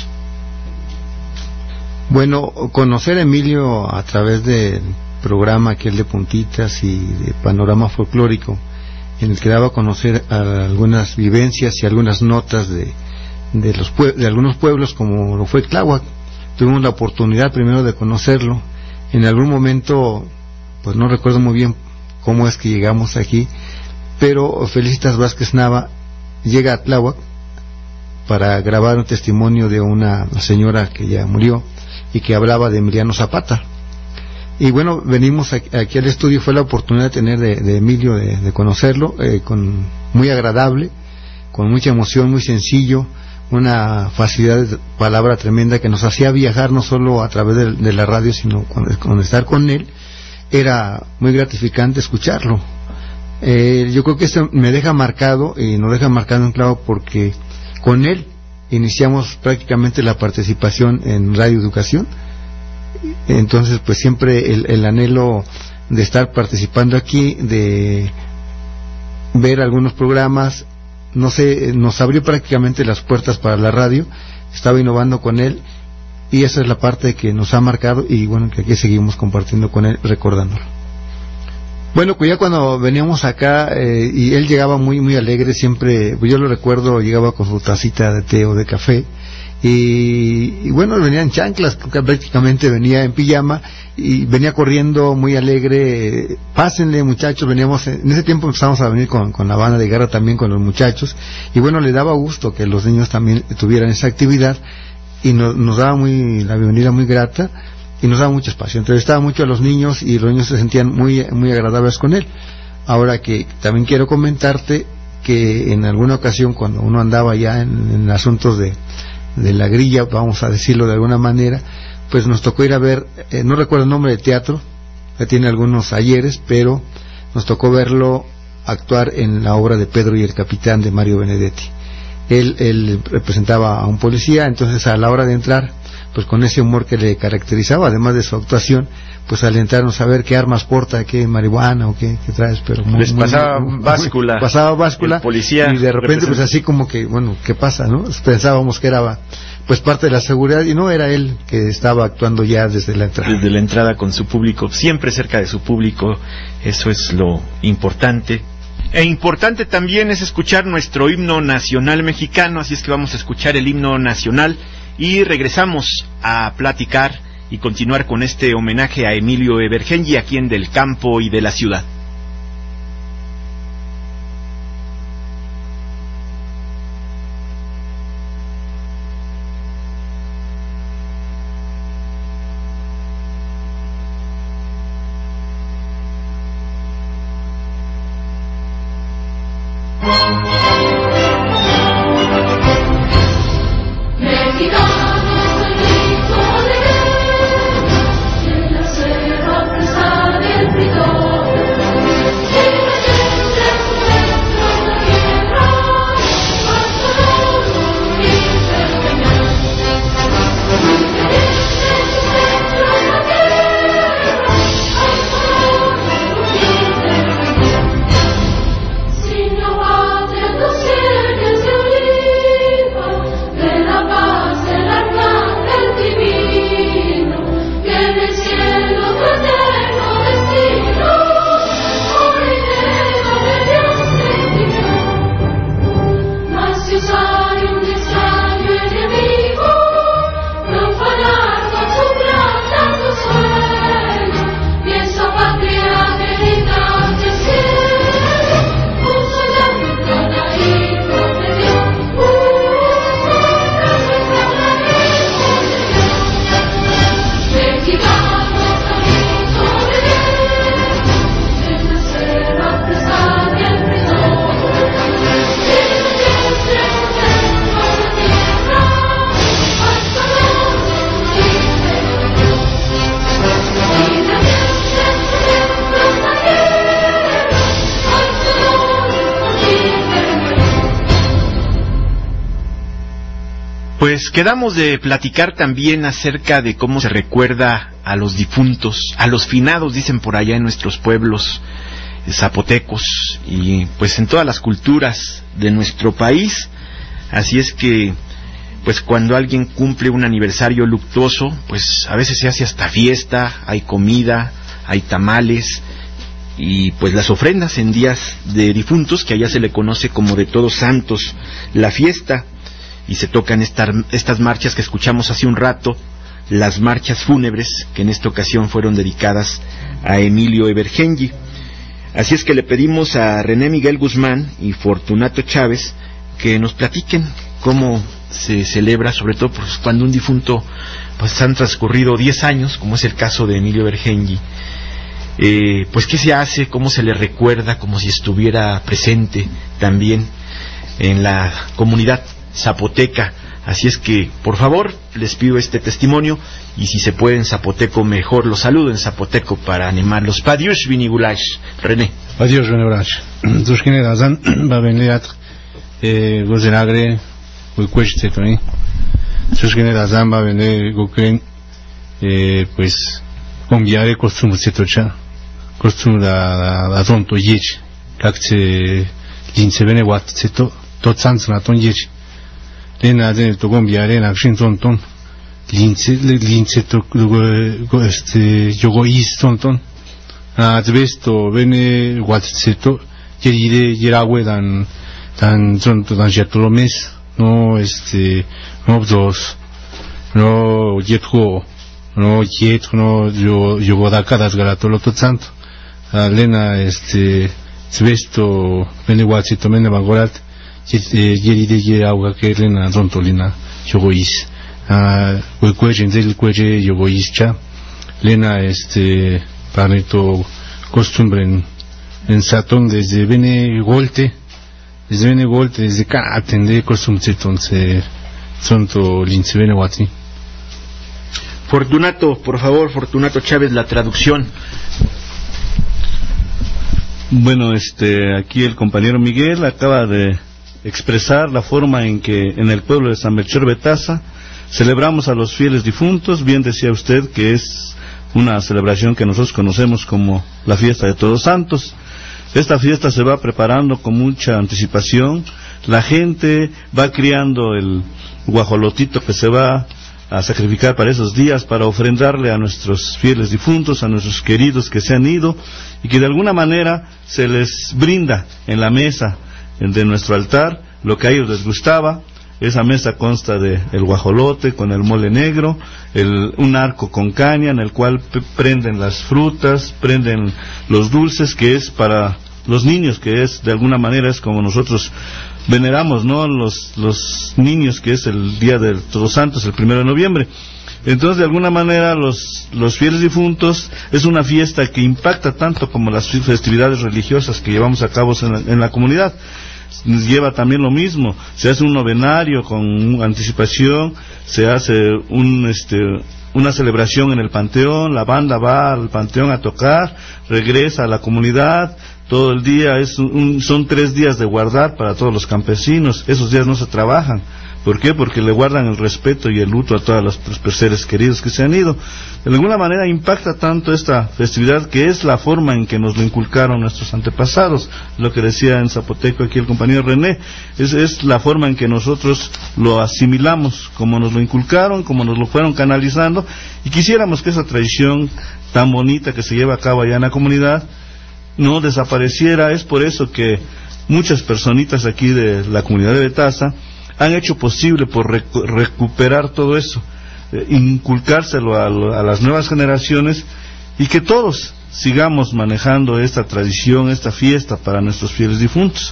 Bueno, conocer a Emilio a través del programa aquel de Puntitas y de Panorama Folclórico, en el que daba a conocer a algunas vivencias y algunas notas de, de, los pue de algunos pueblos, como lo fue Tláhuac. Tuvimos la oportunidad primero de conocerlo. En algún momento, pues no recuerdo muy bien cómo es que llegamos aquí, pero Felicitas Vázquez Nava llega a Tláhuac para grabar un testimonio de una señora que ya murió y que hablaba de Emiliano Zapata. Y bueno, venimos aquí al estudio, fue la oportunidad de tener de, de Emilio, de, de conocerlo, eh, con muy agradable, con mucha emoción, muy sencillo, una facilidad de palabra tremenda que nos hacía viajar no solo a través de, de la radio, sino con, con estar con él. Era muy gratificante escucharlo. Eh, yo creo que esto me deja marcado, y nos deja marcado en clavo, porque con él iniciamos prácticamente la participación en Radio Educación. Entonces pues siempre el, el anhelo de estar participando aquí, de ver algunos programas, no sé, nos abrió prácticamente las puertas para la radio. Estaba innovando con él y esa es la parte que nos ha marcado, y bueno, que aquí seguimos compartiendo con él, recordándolo. Bueno, pues ya cuando veníamos acá, eh, y él llegaba muy muy alegre, siempre, pues yo lo recuerdo, llegaba con su tacita de té o de café, y, y bueno, venía en chanclas, prácticamente venía en pijama, y venía corriendo muy alegre. Pásenle, muchachos. Veníamos, en ese tiempo empezamos a venir con, con la banda de guerra, también con los muchachos, y bueno, le daba gusto que los niños también tuvieran esa actividad, y no, nos daba muy la bienvenida muy grata, y nos daba mucho espacio. Entrevistaba mucho a los niños y los niños se sentían muy muy agradables con él. Ahora que también quiero comentarte que en alguna ocasión, cuando uno andaba ya en, en asuntos de, de la grilla, vamos a decirlo de alguna manera, pues nos tocó ir a ver, eh, no recuerdo el nombre de teatro, que tiene algunos ayeres, pero nos tocó verlo actuar en la obra de Pedro y el Capitán de Mario Benedetti. Él, él representaba a un policía, entonces a la hora de entrar, pues con ese humor que le caracterizaba, además de su actuación, pues al entrar no saber qué armas porta, qué marihuana o qué, qué traes, pero muy, les pasaba muy, muy, báscula, muy, pasaba báscula, el policía, y de repente pues así como que, bueno, ¿qué pasa, no? Pensábamos que era pues parte de la seguridad, y no, era él que estaba actuando ya desde la entrada. Desde la entrada con su público, siempre cerca de su público, eso es lo importante. E importante también es escuchar nuestro himno nacional mexicano, así es que vamos a escuchar el himno nacional y regresamos a platicar y continuar con este homenaje a Emilio Evergenji aquí en Del Campo y de la Ciudad. Signor Padre, quedamos de platicar también acerca de cómo se recuerda a los difuntos, a los finados, dicen por allá en nuestros pueblos zapotecos y pues en todas las culturas de nuestro país. Así es que pues cuando alguien cumple un aniversario luctuoso, pues a veces se hace hasta fiesta, hay comida, hay tamales y pues las ofrendas en días de difuntos, que allá se le conoce como de Todos Santos, la fiesta, y se tocan esta, estas marchas que escuchamos hace un rato, las marchas fúnebres, que en esta ocasión fueron dedicadas a Emilio Evergenji. Así es que le pedimos a René Miguel Guzmán y Fortunato Chávez que nos platiquen cómo se celebra, sobre todo pues, cuando un difunto, pues han transcurrido diez años, como es el caso de Emilio Evergenji. Eh, pues qué se hace, cómo se le recuerda, como si estuviera presente también en la comunidad zapoteca. Así es que, por favor, les pido este testimonio, y si se puede en zapoteco, mejor los saludo en zapoteco para animarlos. Padiush vinigulash, René. Padiush vinigulash. Tushkine razan, babenliat, gozenagre, uikuech tetoni. Tushkine razan, babenle gokren, pues, cambiare costumbre setocha, costumbre da da tonto yech, kakse linse bene wat seto, tot sans na ton yech. Lena de to cambiare na shin tonton, linse linse to go este yogo is tonton. A dvesto bene wat seto, yeride yerawe dan dan tonto dan jetlomes, no este no dos, no yetho. No yet no yo yo da cada galatolo tot santo Lena este svesto benewatito mena bagorat yeri de ye auga que Lena rontolina yogois ah cueje del cueje yogois cha Lena este panito costumbre en, en Satón desde bene golte desde bene golte desde ca atende costumbre entonces sonto lince benewati. Fortunato, por favor, Fortunato Chávez, la traducción. Bueno, este, aquí el compañero Miguel acaba de expresar la forma en que en el pueblo de San Melchor Betasa celebramos a los fieles difuntos. Bien decía usted que es una celebración que nosotros conocemos como la fiesta de Todos Santos. Esta fiesta se va preparando con mucha anticipación. La gente va criando el guajolotito que se va a sacrificar para esos días, para ofrendarle a nuestros fieles difuntos, a nuestros queridos que se han ido, y que de alguna manera se les brinda en la mesa de nuestro altar lo que a ellos les gustaba. Esa mesa consta de el guajolote con el mole negro, el, un arco con caña en el cual prenden las frutas, prenden los dulces, que es para los niños, que es de alguna manera es como nosotros veneramos, ¿no? Los, los niños, que es el día de Todos Santos, el primero de noviembre. Entonces, de alguna manera, los, los fieles difuntos es una fiesta que impacta tanto como las festividades religiosas que llevamos a cabo en la, en la comunidad. Lleva también lo mismo, se hace un novenario con anticipación, se hace un, este, una celebración en el panteón, la banda va al panteón a tocar, regresa a la comunidad, todo el día, es un, son tres días de guardar para todos los campesinos. Esos días no se trabajan. ¿Por qué? Porque le guardan el respeto y el luto a todos los, los seres queridos que se han ido. De alguna manera impacta tanto esta festividad, que es la forma en que nos lo inculcaron nuestros antepasados. Lo que decía en zapoteco aquí el compañero René, es, es la forma en que nosotros lo asimilamos, como nos lo inculcaron, como nos lo fueron canalizando, y quisiéramos que esa tradición tan bonita que se lleva a cabo allá en la comunidad no desapareciera. Es por eso que muchas personitas aquí de la comunidad de Betasa han hecho posible por recu recuperar todo eso, eh, inculcárselo a, a las nuevas generaciones, y que todos sigamos manejando esta tradición, esta fiesta para nuestros fieles difuntos.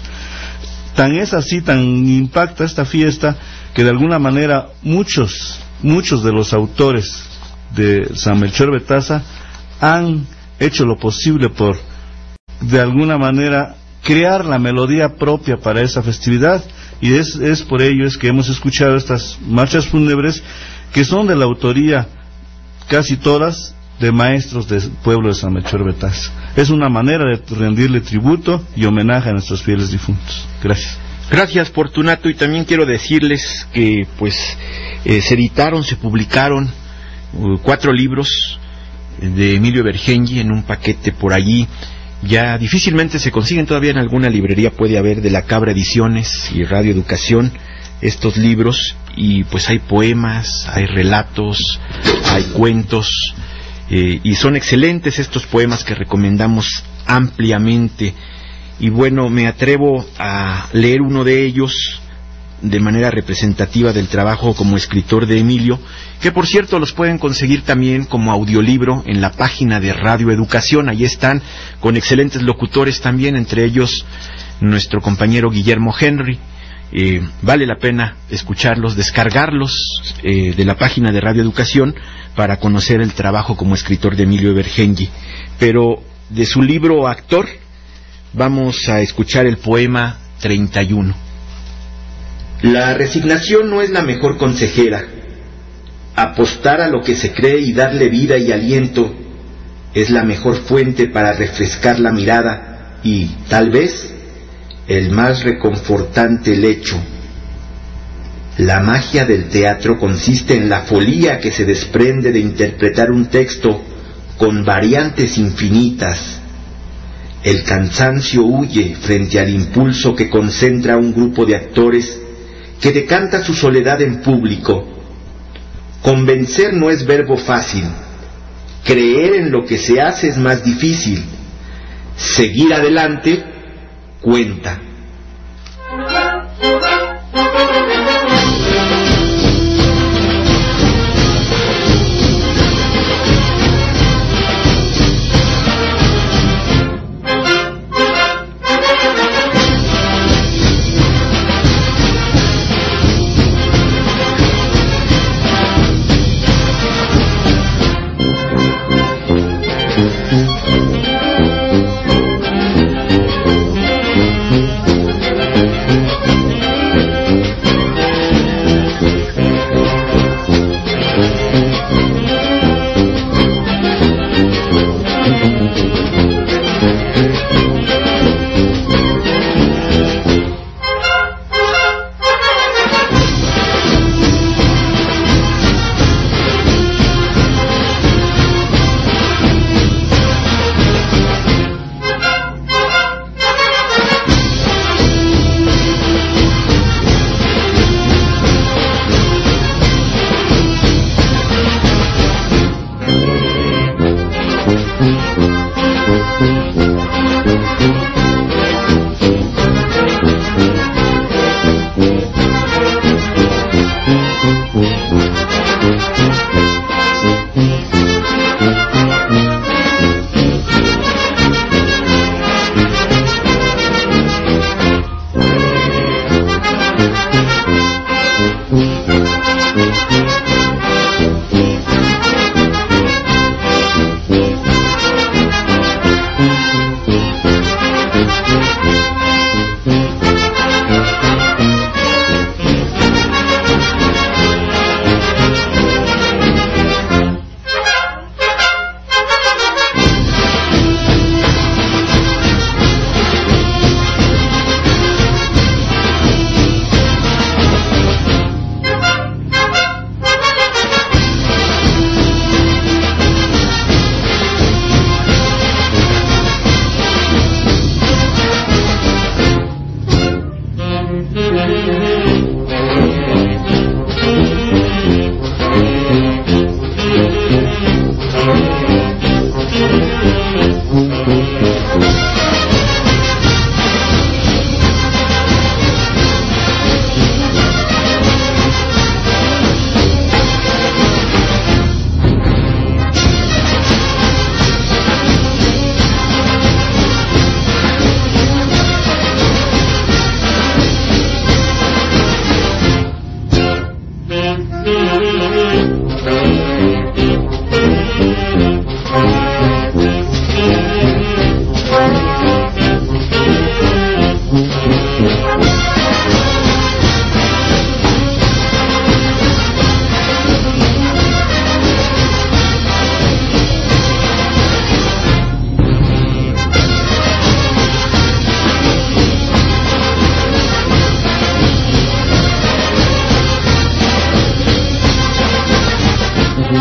Tan es así, tan impacta esta fiesta, que de alguna manera muchos, muchos de los autores de San Melchor Betasa han hecho lo posible por, de alguna manera, crear la melodía propia para esa festividad, y es, es por ello es que hemos escuchado estas marchas fúnebres, que son de la autoría casi todas de maestros del pueblo de San Melchor Betasa. Es una manera de rendirle tributo y homenaje a nuestros fieles difuntos. Gracias. Gracias, Fortunato, y también quiero decirles que pues Eh, se editaron, se publicaron uh, cuatro libros de Emilio Evergenji en un paquete por allí. Ya difícilmente se consiguen, todavía en alguna librería puede haber, de la Cabra Ediciones y Radio Educación, estos libros. Y pues hay poemas, hay relatos, hay cuentos, eh, y son excelentes estos poemas que recomendamos ampliamente. Y bueno, me atrevo a leer uno de ellos de manera representativa del trabajo como escritor de Emilio, que por cierto los pueden conseguir también como audiolibro en la página de Radio Educación. Allí están, con excelentes locutores también, entre ellos nuestro compañero Guillermo Henry. Eh, vale la pena escucharlos, descargarlos eh, de la página de Radio Educación para conocer el trabajo como escritor de Emilio Evergenji. Pero de su libro Actor vamos a escuchar el poema treinta y uno. La resignación no es la mejor consejera. Apostar a lo que se cree y darle vida y aliento es la mejor fuente para refrescar la mirada y, tal vez, el más reconfortante lecho. La magia del teatro consiste en la folía que se desprende de interpretar un texto con variantes infinitas. El cansancio huye frente al impulso que concentra a un grupo de actores que decanta su soledad en público. Convencer no es verbo fácil. Creer en lo que se hace es más difícil. Seguir adelante cuenta. Thank you.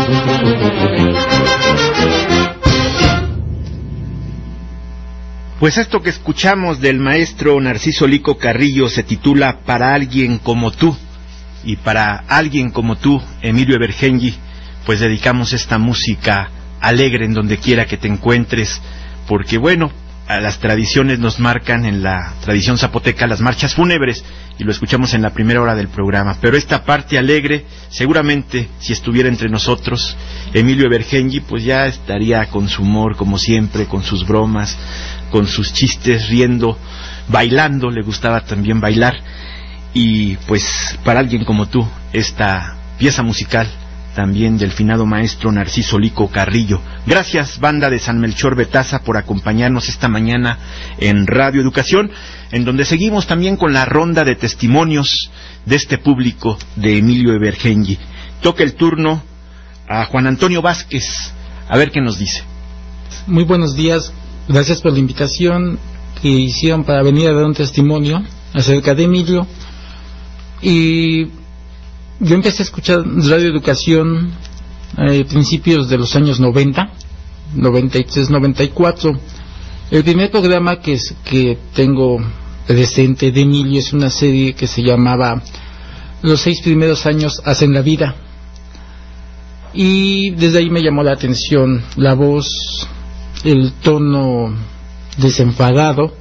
Pues esto que escuchamos del maestro Narciso Lico Carrillo se titula Para alguien como tú, y para alguien como tú, Emilio Evergenji, pues dedicamos esta música alegre en donde quiera que te encuentres, porque bueno, a las tradiciones nos marcan en la tradición zapoteca las marchas fúnebres, y lo escuchamos en la primera hora del programa, pero esta parte alegre, seguramente si estuviera entre nosotros Emilio Evergenji, pues ya estaría con su humor como siempre, con sus bromas, con sus chistes, riendo, bailando, le gustaba también bailar, y pues para alguien como tú, esta pieza musical también del finado maestro Narciso Lico Carrillo. Gracias, banda de San Melchor Betasa, por acompañarnos esta mañana en Radio Educación, en donde seguimos también con la ronda de testimonios de este público de Emilio Evergenji. Toca el turno a Juan Antonio Vázquez, a ver qué nos dice. Muy buenos días, gracias por la invitación que hicieron para venir a dar un testimonio acerca de Emilio. Y yo empecé a escuchar Radio Educación a eh, principios de los años noventa, noventa y tres, noventa y cuatro. El primer programa que, es, que tengo presente de Emilio es una serie que se llamaba Los seis primeros años hacen la vida. Y desde ahí me llamó la atención la voz, el tono desenfadado,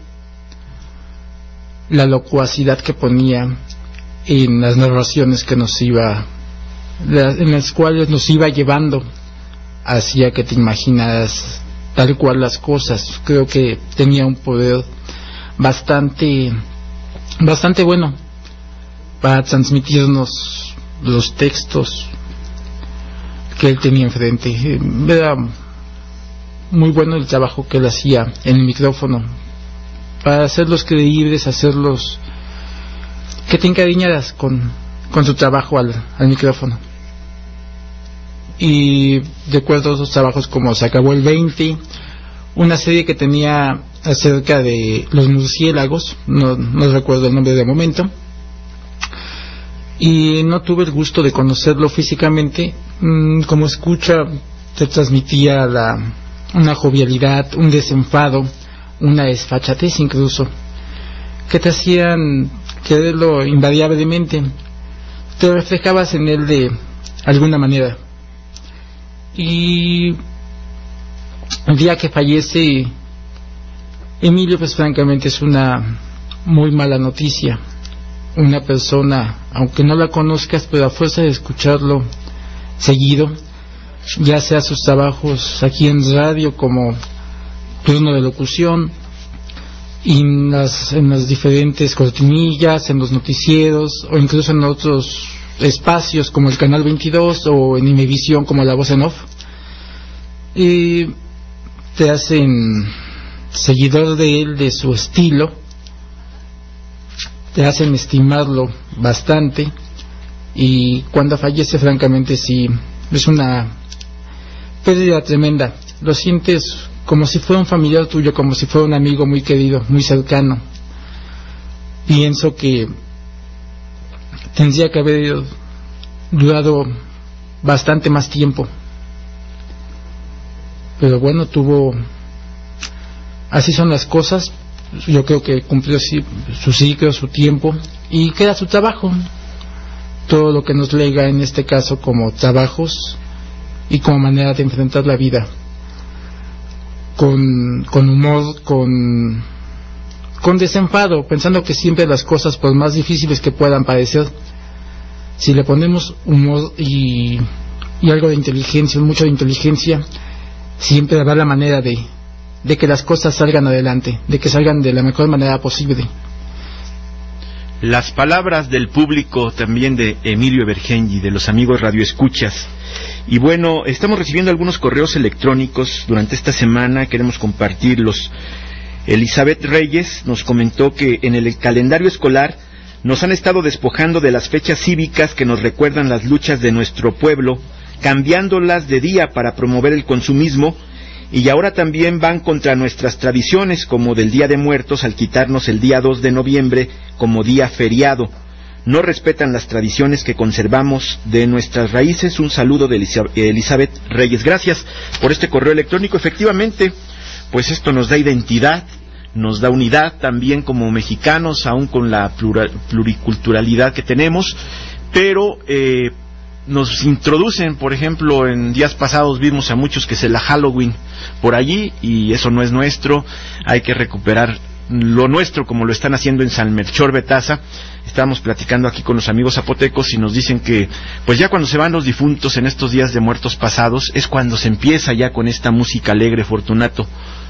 la locuacidad que ponía en las narraciones que nos iba, en las cuales nos iba llevando hacia que te imaginaras tal cual las cosas. Creo que tenía un poder bastante bastante bueno para transmitirnos los textos que él tenía enfrente. Era muy bueno el trabajo que él hacía en el micrófono para hacerlos creíbles, hacerlos que te encariñaras con, con su trabajo al, al micrófono. Y recuerdo otros trabajos como Se acabó el veinte, una serie que tenía acerca de los murciélagos, no, no recuerdo el nombre de momento, y no tuve el gusto de conocerlo físicamente. Mm, como escucha, te transmitía la, una jovialidad, un desenfado, una desfachatez incluso, que te hacían quererlo invariablemente, te reflejabas en él de alguna manera. Y el día que fallece Emilio, pues francamente es una muy mala noticia. Una persona, aunque no la conozcas, pero a fuerza de escucharlo seguido, ya sea sus trabajos aquí en radio como turno de locución, y en las, en las diferentes cortinillas, en los noticieros, o incluso en otros espacios como el Canal veintidós o en Imevisión como La Voz en Off, y te hacen seguidor de él, de su estilo, te hacen estimarlo bastante. Y cuando fallece, francamente sí es una pérdida tremenda. Lo sientes como si fuera un familiar tuyo, como si fuera un amigo muy querido, muy cercano. Pienso que tendría que haber durado bastante más tiempo, pero bueno, tuvo, así son las cosas. Yo creo que cumplió su ciclo, su tiempo, y queda su trabajo, todo lo que nos lega en este caso como trabajos y como manera de enfrentar la vida, con, con humor, con, con desenfado, pensando que siempre las cosas, por más difíciles que puedan parecer, si le ponemos humor y, y algo de inteligencia, mucho de inteligencia, siempre habrá la manera de, de que las cosas salgan adelante, de que salgan de la mejor manera posible. Las palabras del público también de Emilio Evergenji, de los amigos radioescuchas. Y bueno, estamos recibiendo algunos correos electrónicos durante esta semana, queremos compartirlos. Elizabeth Reyes nos comentó que en el calendario escolar nos han estado despojando de las fechas cívicas que nos recuerdan las luchas de nuestro pueblo, cambiándolas de día para promover el consumismo, y ahora también van contra nuestras tradiciones, como del Día de Muertos, al quitarnos el día dos de noviembre como día feriado. no respetan las tradiciones que conservamos de nuestras raíces. Un saludo de Elizabeth Reyes. Gracias por este correo electrónico. Efectivamente, pues esto nos da identidad, nos da unidad también como mexicanos, aún con la plural, pluriculturalidad que tenemos, pero eh, nos introducen, por ejemplo, en días pasados vimos a muchos que se la Halloween por allí, y eso no es nuestro. Hay que recuperar lo nuestro, como lo están haciendo en San Melchor Betasa. Estábamos platicando aquí con los amigos zapotecos y nos dicen que pues ya cuando se van los difuntos en estos días de muertos pasados es cuando se empieza ya con esta música alegre, Fortunato.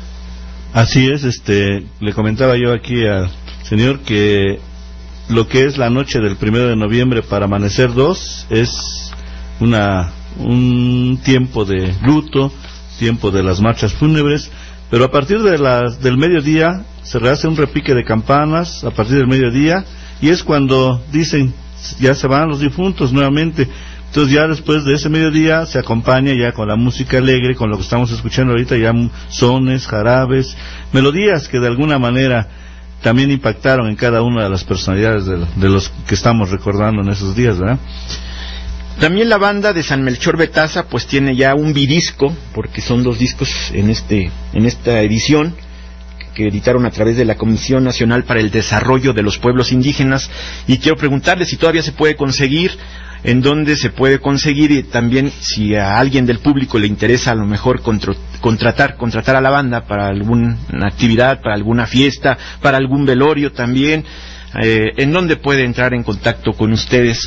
Así es, este, le comentaba yo aquí al señor que lo que es la noche del primero de noviembre para amanecer dos es una un tiempo de luto, tiempo de las marchas fúnebres, pero a partir de las del mediodía se rehace un repique de campanas a partir del mediodía, y es cuando dicen ya se van los difuntos nuevamente. Entonces ya después de ese mediodía se acompaña ya con la música alegre, con lo que estamos escuchando ahorita, ya sones, jarabes, melodías que de alguna manera también impactaron en cada una de las personalidades de, de los que estamos recordando en esos días, ¿verdad? También la banda de San Melchor Betasa pues tiene ya un bidisco, porque son dos discos en este en esta edición que editaron a través de la Comisión Nacional para el Desarrollo de los Pueblos Indígenas, y quiero preguntarle si todavía se puede conseguir, en dónde se puede conseguir, y también si a alguien del público le interesa a lo mejor contro, contratar contratar a la banda para alguna actividad, para alguna fiesta, para algún velorio también, eh, ¿en dónde puede entrar en contacto con ustedes?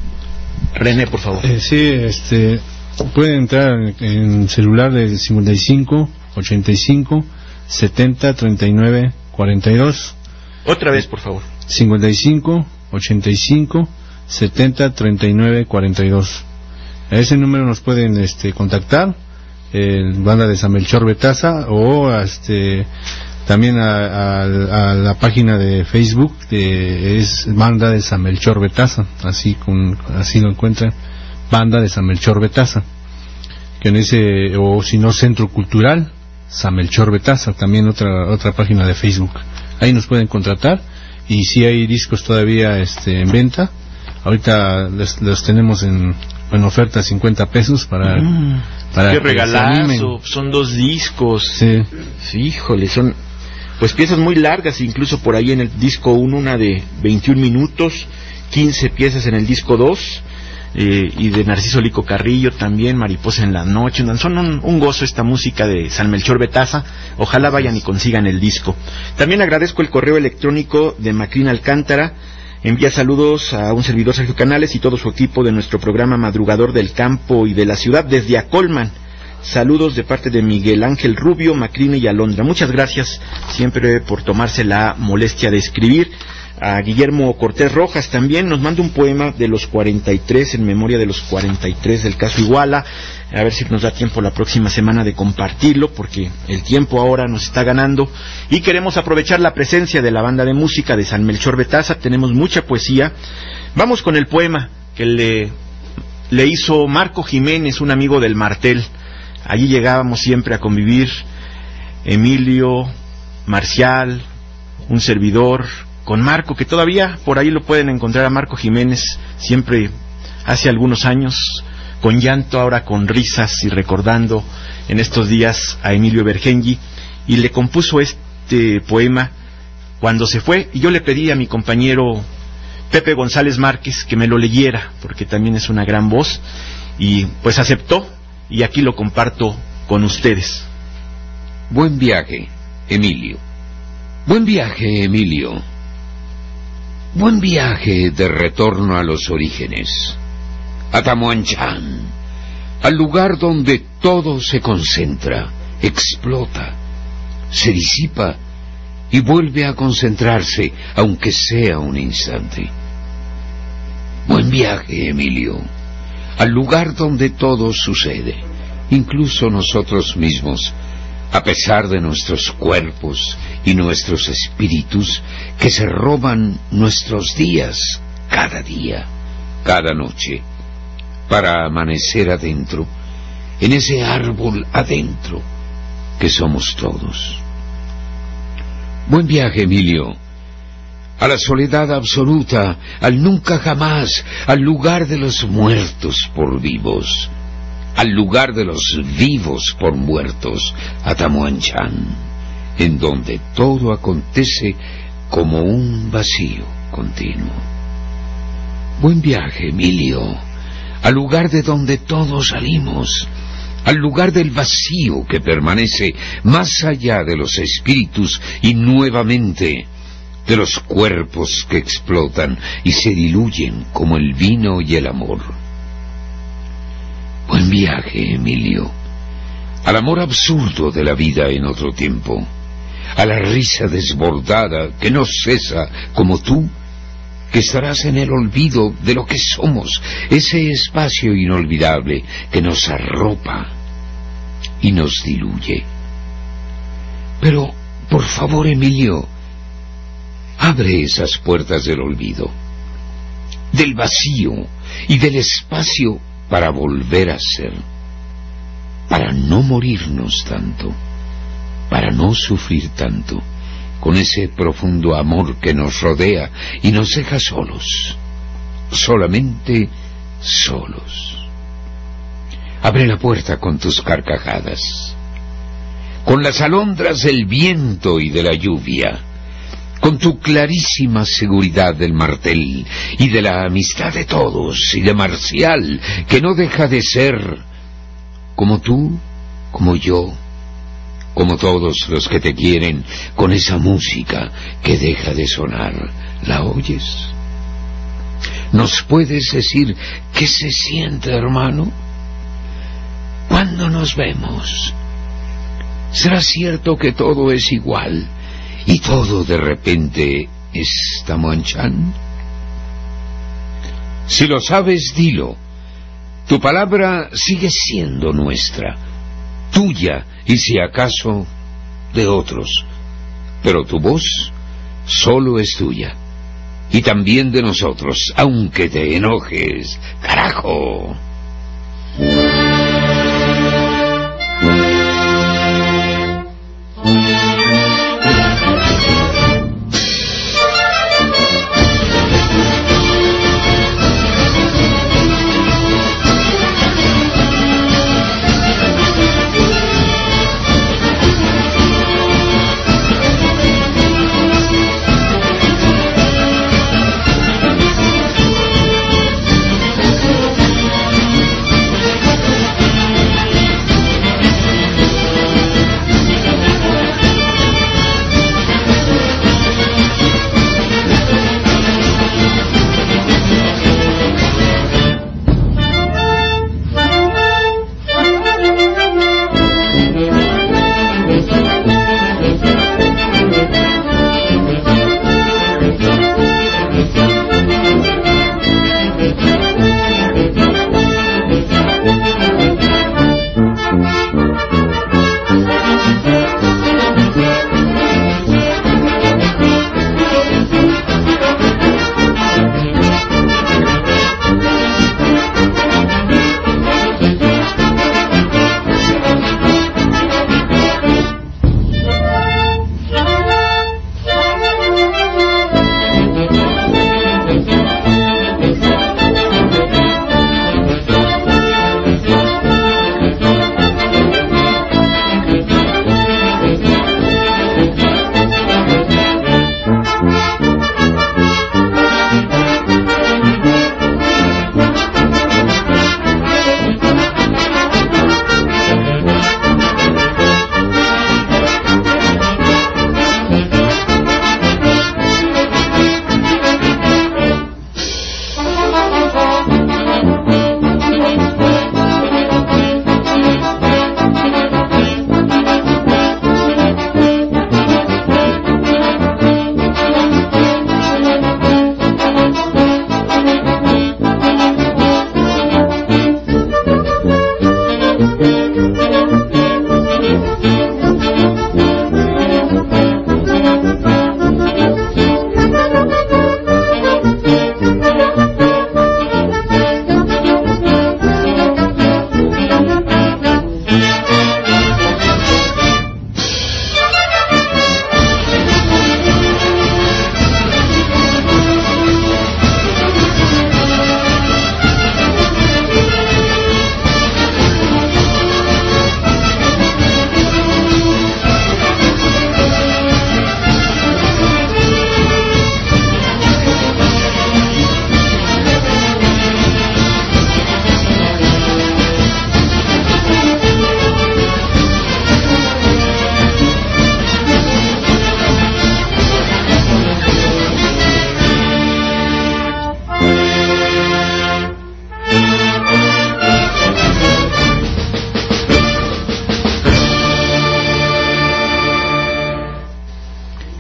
René, por favor. Eh, sí, este, puede entrar en celular de cincuenta y cinco, ochenta y cinco, setenta, treinta y nueve, cuarenta y dos. Otra vez, por favor. cincuenta y cinco, ochenta y cinco, setenta, treinta y nueve, cuarenta y dos. A ese número nos pueden este, contactar, eh, banda de San Melchor Betasa, o este, también a, a, a la página de Facebook de, es banda de San Melchor Betasa, así con así lo encuentran, banda de San Melchor Betasa, que en ese, o si no, Centro Cultural San Melchor Betasa, también otra otra página de Facebook. Ahí nos pueden contratar, y si hay discos todavía este en venta, ahorita les, los tenemos en, en oferta cincuenta pesos para, mm, para qué regalazo, son dos discos. Sí. Sí, híjole, son pues piezas muy largas, incluso por ahí en el disco uno una de veintiún minutos, quince piezas en el disco dos, eh, y de Narciso Lico Carrillo también, Mariposa en la Noche. Son un, un gozo esta música de San Melchor Betasa. Ojalá vayan y consigan el disco. También agradezco el correo electrónico de Macrín Alcántara. Envía saludos a un servidor, Sergio Canales, y todo su equipo de nuestro programa Madrugador del Campo y de la Ciudad desde Acolman. Saludos de parte de Miguel Ángel Rubio, Macrine y Alondra. Muchas gracias siempre por tomarse la molestia de escribir. A Guillermo Cortés Rojas también nos manda un poema de los cuarenta y tres, en memoria de los cuarenta y tres del caso Iguala. A ver si nos da tiempo la próxima semana de compartirlo, porque el tiempo ahora nos está ganando y queremos aprovechar la presencia de la banda de música de San Melchor Betasa. Tenemos mucha poesía. Vamos con el poema que le, le hizo Marco Jiménez, un amigo del Martel. Allí llegábamos siempre a convivir Emilio, Marcial, un servidor, con Marco, que todavía por ahí lo pueden encontrar a Marco Jiménez, siempre hace algunos años, con llanto, ahora con risas, y recordando en estos días a Emilio Bergengi, y le compuso este poema cuando se fue, y yo le pedí a mi compañero Pepe González Márquez que me lo leyera, porque también es una gran voz, y pues aceptó, y aquí lo comparto con ustedes. Buen viaje, Emilio. Buen viaje, Emilio. Buen viaje de retorno a los orígenes, a Tamuanchán, al lugar donde todo se concentra, explota, se disipa y vuelve a concentrarse, aunque sea un instante. Buen viaje, Emilio, al lugar donde todo sucede, incluso nosotros mismos, a pesar de nuestros cuerpos y nuestros espíritus que se roban nuestros días cada día, cada noche, para amanecer adentro, en ese árbol adentro que somos todos. Buen viaje, Emilio, a la soledad absoluta, al nunca jamás, al lugar de los muertos por vivos, al lugar de los vivos por muertos, a Tamuanchán, en donde todo acontece como un vacío continuo. Buen viaje, Emilio, al lugar de donde todos salimos, al lugar del vacío que permanece más allá de los espíritus y nuevamente de los cuerpos que explotan y se diluyen como el vino y el amor. Buen viaje, Emilio, al amor absurdo de la vida en otro tiempo, a la risa desbordada que no cesa como tú, que estarás en el olvido de lo que somos, ese espacio inolvidable que nos arropa y nos diluye. Pero, por favor, Emilio, abre esas puertas del olvido, del vacío y del espacio para volver a ser, para no morirnos tanto, para no sufrir tanto, con ese profundo amor que nos rodea y nos deja solos, solamente solos. Abre la puerta con tus carcajadas, con las alondras del viento y de la lluvia, con tu clarísima seguridad del martel y de la amistad de todos y de Marcial, que no deja de ser como tú, como yo, como todos los que te quieren, con esa música que deja de sonar. ¿La oyes? ¿Nos puedes decir qué se siente, hermano? ¿Cuándo nos vemos? ¿Será cierto que todo es igual y todo de repente es Tamuanchán? Si lo sabes, dilo. Tu palabra sigue siendo nuestra, tuya y si acaso de otros, pero tu voz solo es tuya y también de nosotros, aunque te enojes, carajo.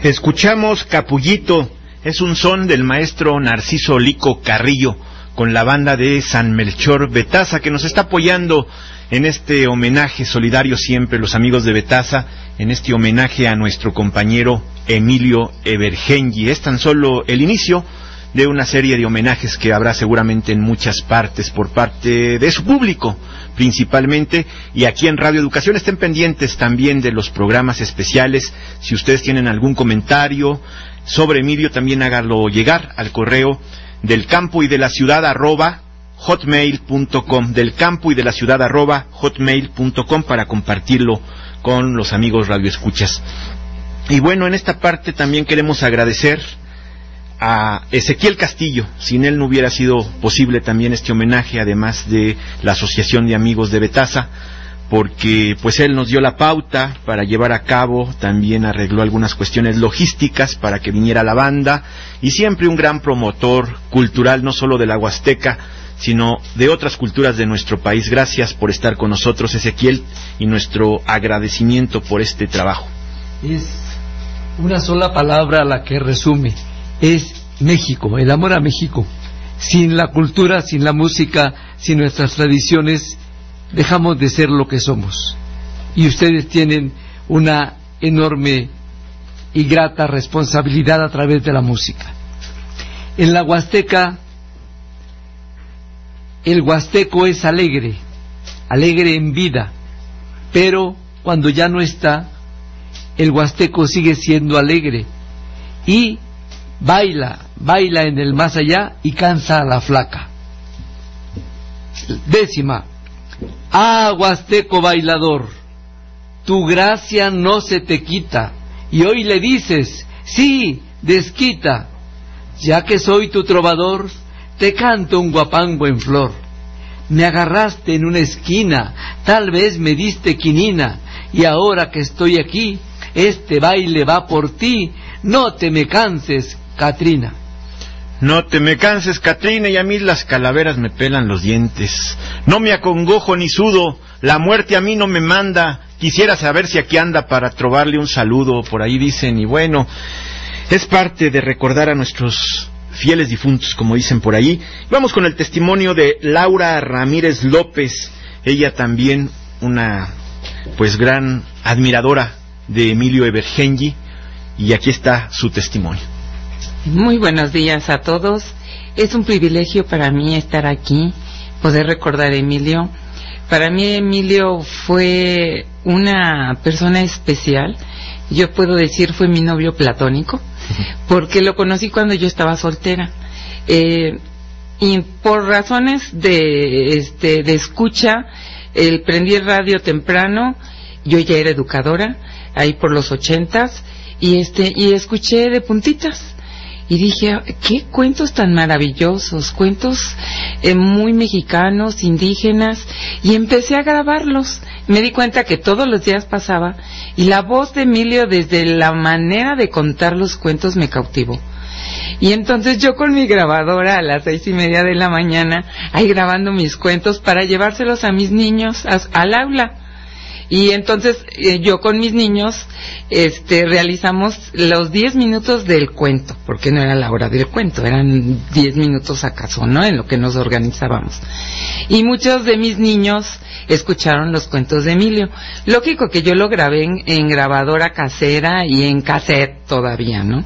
Escuchamos Capullito, es un son del maestro Narciso Lico Carrillo, con la banda de San Melchor Betasa, que nos está apoyando en este homenaje solidario siempre, los amigos de Betasa, en este homenaje a nuestro compañero Emilio Evergenji. Es tan solo el inicio de una serie de homenajes que habrá seguramente en muchas partes por parte de su público, principalmente, y aquí en Radio Educación estén pendientes también de los programas especiales. Si ustedes tienen algún comentario sobre Emilio, también háganlo llegar al correo del campo y de la ciudad arroba hotmail punto com, del campo y de la ciudad arroba hotmail punto com, para compartirlo con los amigos radioescuchas. Y bueno, en esta parte también queremos agradecer a Ezequiel Castillo. Sin él no hubiera sido posible también este homenaje, además de la Asociación de Amigos de Betasa, porque pues él nos dio la pauta para llevar a cabo, también arregló algunas cuestiones logísticas para que viniera la banda, y siempre un gran promotor cultural, no solo de la Huasteca, sino de otras culturas de nuestro país. Gracias por estar con nosotros, Ezequiel, y nuestro agradecimiento por este trabajo. Es una sola palabra la que resume: es México, el amor a México. Sin la cultura, sin la música, sin nuestras tradiciones, dejamos de ser lo que somos. Y ustedes tienen una enorme y grata responsabilidad a través de la música. En la Huasteca, el huasteco es alegre, alegre en vida, pero cuando ya no está, el huasteco sigue siendo alegre y baila, baila en el más allá y cansa a la flaca. Décima. Ah, huasteco bailador, tu gracia no se te quita, y hoy le dices, sí, desquita, ya que soy tu trovador, te canto un guapango en flor. Me agarraste en una esquina, tal vez me diste quinina, y ahora que estoy aquí, este baile va por ti, no te me canses, Catrina. No te me canses, Catrina, y a mí las calaveras me pelan los dientes. No me acongojo ni sudo, la muerte a mí no me manda. Quisiera saber si aquí anda para trobarle un saludo, por ahí dicen, y bueno, es parte de recordar a nuestros fieles difuntos, como dicen por ahí. Vamos con el testimonio de Laura Ramírez López, ella también una, pues, gran admiradora de Emilio Evergenji, y aquí está su testimonio. Muy buenos días a todos. Es un privilegio para mí estar aquí, poder recordar a Emilio. Para mí Emilio fue una persona especial. Yo puedo decir fue mi novio platónico, porque lo conocí cuando yo estaba soltera. Eh, y por razones de, este, de escucha, el prendí el radio temprano. Yo ya era educadora, ahí por los ochentas, y este, y escuché de puntitas. Y dije, qué cuentos tan maravillosos, cuentos eh, muy mexicanos, indígenas, y empecé a grabarlos. Me di cuenta que todos los días pasaba, y la voz de Emilio, desde la manera de contar los cuentos, me cautivó. Y entonces yo con mi grabadora a las seis y media de la mañana, ahí grabando mis cuentos para llevárselos a mis niños a, al aula. Y entonces eh, yo con mis niños este, realizamos los diez minutos del cuento, porque no era la hora del cuento, eran diez minutos acaso, ¿no?, en lo que nos organizábamos. Y muchos de mis niños escucharon los cuentos de Emilio. Lógico que yo lo grabé en, en grabadora casera y en cassette todavía, ¿no?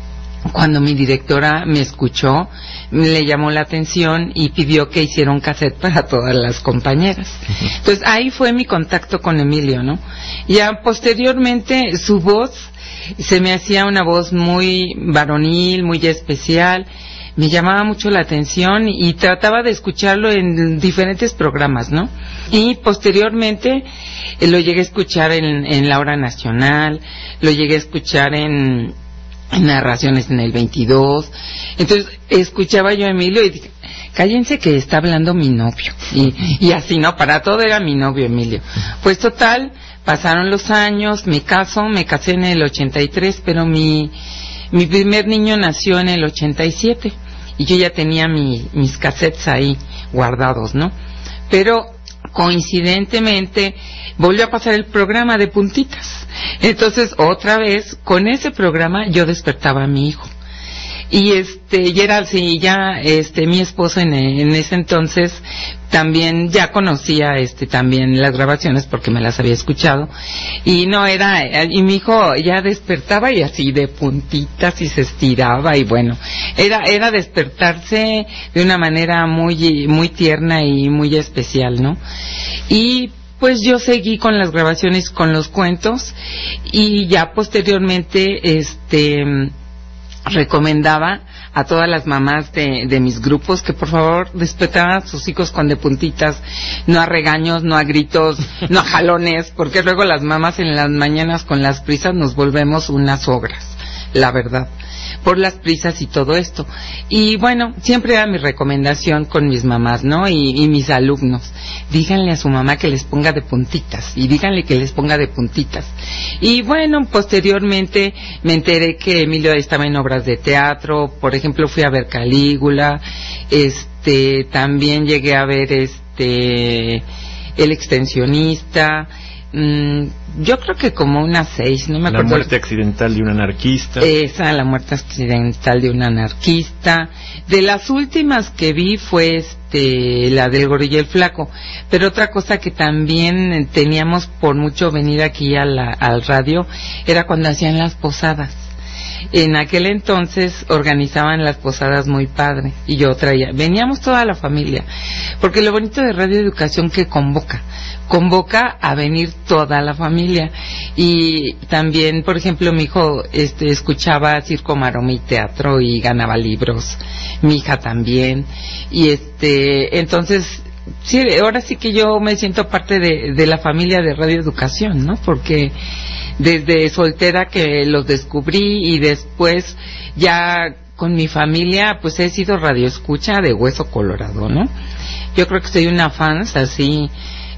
Cuando mi directora me escuchó, le llamó la atención y pidió que hiciera un cassette para todas las compañeras. Entonces ahí fue mi contacto con Emilio, ¿no? Ya posteriormente su voz se me hacía una voz muy varonil, muy especial, me llamaba mucho la atención y trataba de escucharlo en diferentes programas, ¿no? Y posteriormente eh, lo llegué a escuchar en, en La Hora Nacional, lo llegué a escuchar en narraciones en el veintidós. Entonces escuchaba yo a Emilio y dije, cállense que está hablando mi novio, y, y así, no, para todo era mi novio Emilio. Pues total, pasaron los años, me caso, me casé en el ochenta y tres, pero mi mi primer niño nació en el ochenta y siete, y yo ya tenía mi, mis cassettes ahí guardados, ¿no? Pero coincidentemente volvió a pasar el programa de puntitas. Entonces, otra vez, con ese programa yo despertaba a mi hijo. Y este, y era así, ya, este, mi esposo en, en ese entonces también ya conocía, este, también las grabaciones porque me las había escuchado. Y no era, y mi hijo ya despertaba y así de puntitas y se estiraba y bueno, era, era despertarse de una manera muy, muy tierna y muy especial, ¿no? Y pues yo seguí con las grabaciones, con los cuentos y ya posteriormente, este, recomendaba a todas las mamás de, de mis grupos que por favor despertaran a sus hijos con de puntitas, no a regaños, no a gritos, no a jalones, porque luego las mamás en las mañanas con las prisas nos volvemos unas ogras, la verdad, por las prisas y todo esto. Y bueno, siempre era mi recomendación con mis mamás, ¿no? Y, y mis alumnos, díganle a su mamá que les ponga de puntitas, y díganle que les ponga de puntitas. Y bueno, posteriormente me enteré que Emilio estaba en obras de teatro, por ejemplo fui a ver Calígula, este, también llegué a ver este, El Extensionista, Mm, yo creo que como unas seis, no me acuerdo. La muerte accidental de un anarquista. Esa, la muerte accidental de un anarquista. De las últimas que vi fue este, la del Gorilla y el Flaco. Pero otra cosa que también teníamos por mucho venir aquí a la, al radio era cuando hacían las posadas. En aquel entonces organizaban las posadas muy padre y yo traía, veníamos toda la familia, porque lo bonito de Radio Educación que convoca, convoca a venir toda la familia. Y también, por ejemplo, mi hijo este, escuchaba circo, maroma y teatro y ganaba libros, mi hija también, y este, entonces sí, ahora sí que yo me siento parte de, de la familia de Radio Educación, ¿no? Porque desde soltera que los descubrí y después ya con mi familia pues he sido radioescucha de hueso colorado, ¿no? Yo creo que soy una fan así,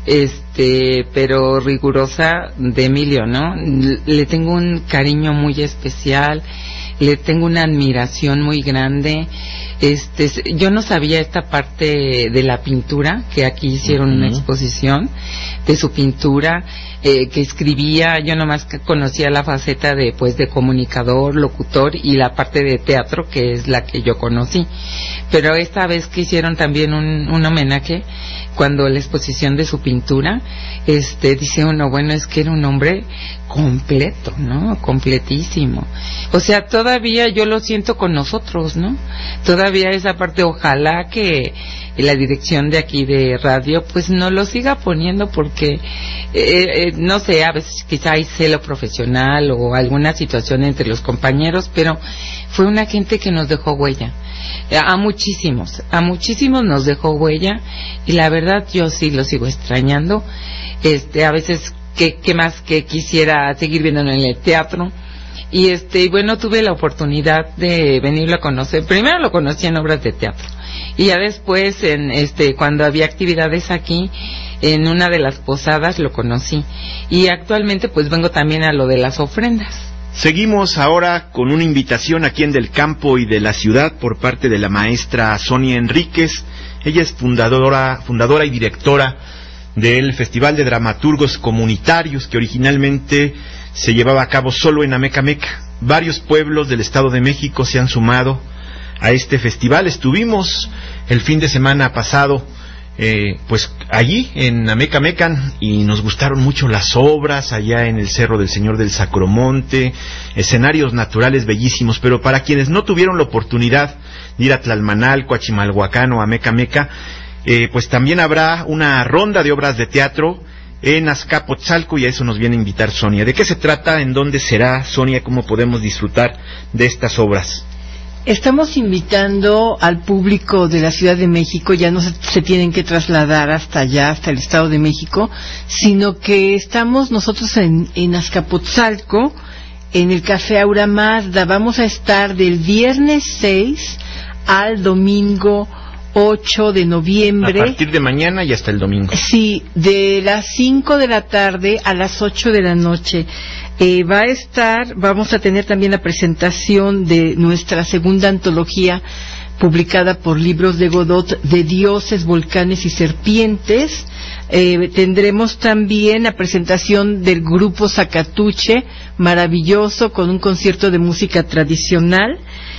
este, pero rigurosa de Emilio, ¿no? Le tengo un cariño muy especial, le tengo una admiración muy grande. Este, yo no sabía esta parte de la pintura, que aquí hicieron uh-huh. una exposición de su pintura, eh, que escribía, yo nomás conocía la faceta de, pues, de comunicador, locutor y la parte de teatro, que es la que yo conocí. Pero esta vez que hicieron también un, un homenaje, cuando la exposición de su pintura, este, dice uno, bueno, es que era un hombre completo, ¿no? Completísimo. O sea, todavía yo lo siento con nosotros, ¿no? Todavía esa parte, ojalá que la dirección de aquí de radio pues no lo siga poniendo porque eh, eh, no sé, a veces quizá hay celo profesional o alguna situación entre los compañeros, pero fue una gente que nos dejó huella. A muchísimos, a muchísimos nos dejó huella y la verdad yo sí lo sigo extrañando. Este, a veces que, que más que quisiera seguir viéndolo en el teatro. Y este, bueno, tuve la oportunidad de venirlo a conocer. Primero lo conocí en obras de teatro y ya después en este, cuando había actividades aquí, en una de las posadas lo conocí. Y actualmente pues vengo también a lo de las ofrendas. Seguimos ahora con una invitación aquí en Del Campo y de la Ciudad por parte de la maestra Sonia Enríquez. Ella es fundadora, fundadora y directora del Festival de Dramaturgos Comunitarios, que originalmente se llevaba a cabo solo en Amecameca. Varios pueblos del Estado de México se han sumado a este festival. Estuvimos el fin de semana pasado Eh, pues allí en Amecamecan y nos gustaron mucho las obras allá en el Cerro del Señor del Sacromonte, escenarios naturales bellísimos. Pero para quienes no tuvieron la oportunidad de ir a Tlalmanalco, a Chimalhuacán o a Amecameca, eh, pues también habrá una ronda de obras de teatro en Azcapotzalco y a eso nos viene a invitar Sonia. ¿De qué se trata? ¿En dónde será, Sonia? ¿Cómo podemos disfrutar de estas obras? Estamos invitando al público de la Ciudad de México, ya no se, se tienen que trasladar hasta allá, hasta el Estado de México, sino que estamos nosotros en, en Azcapotzalco, en el Café Aura Mazda. Vamos a estar del viernes seis al domingo ocho de noviembre. A partir de mañana y hasta el domingo. Sí, de las cinco de la tarde a las ocho de la noche. Eh, va a estar, vamos a tener también la presentación de nuestra segunda antología publicada por Libros de Godot, de Dioses, Volcanes y Serpientes. Eh, tendremos también la presentación del grupo Zacatuche, maravilloso, con un concierto de música tradicional,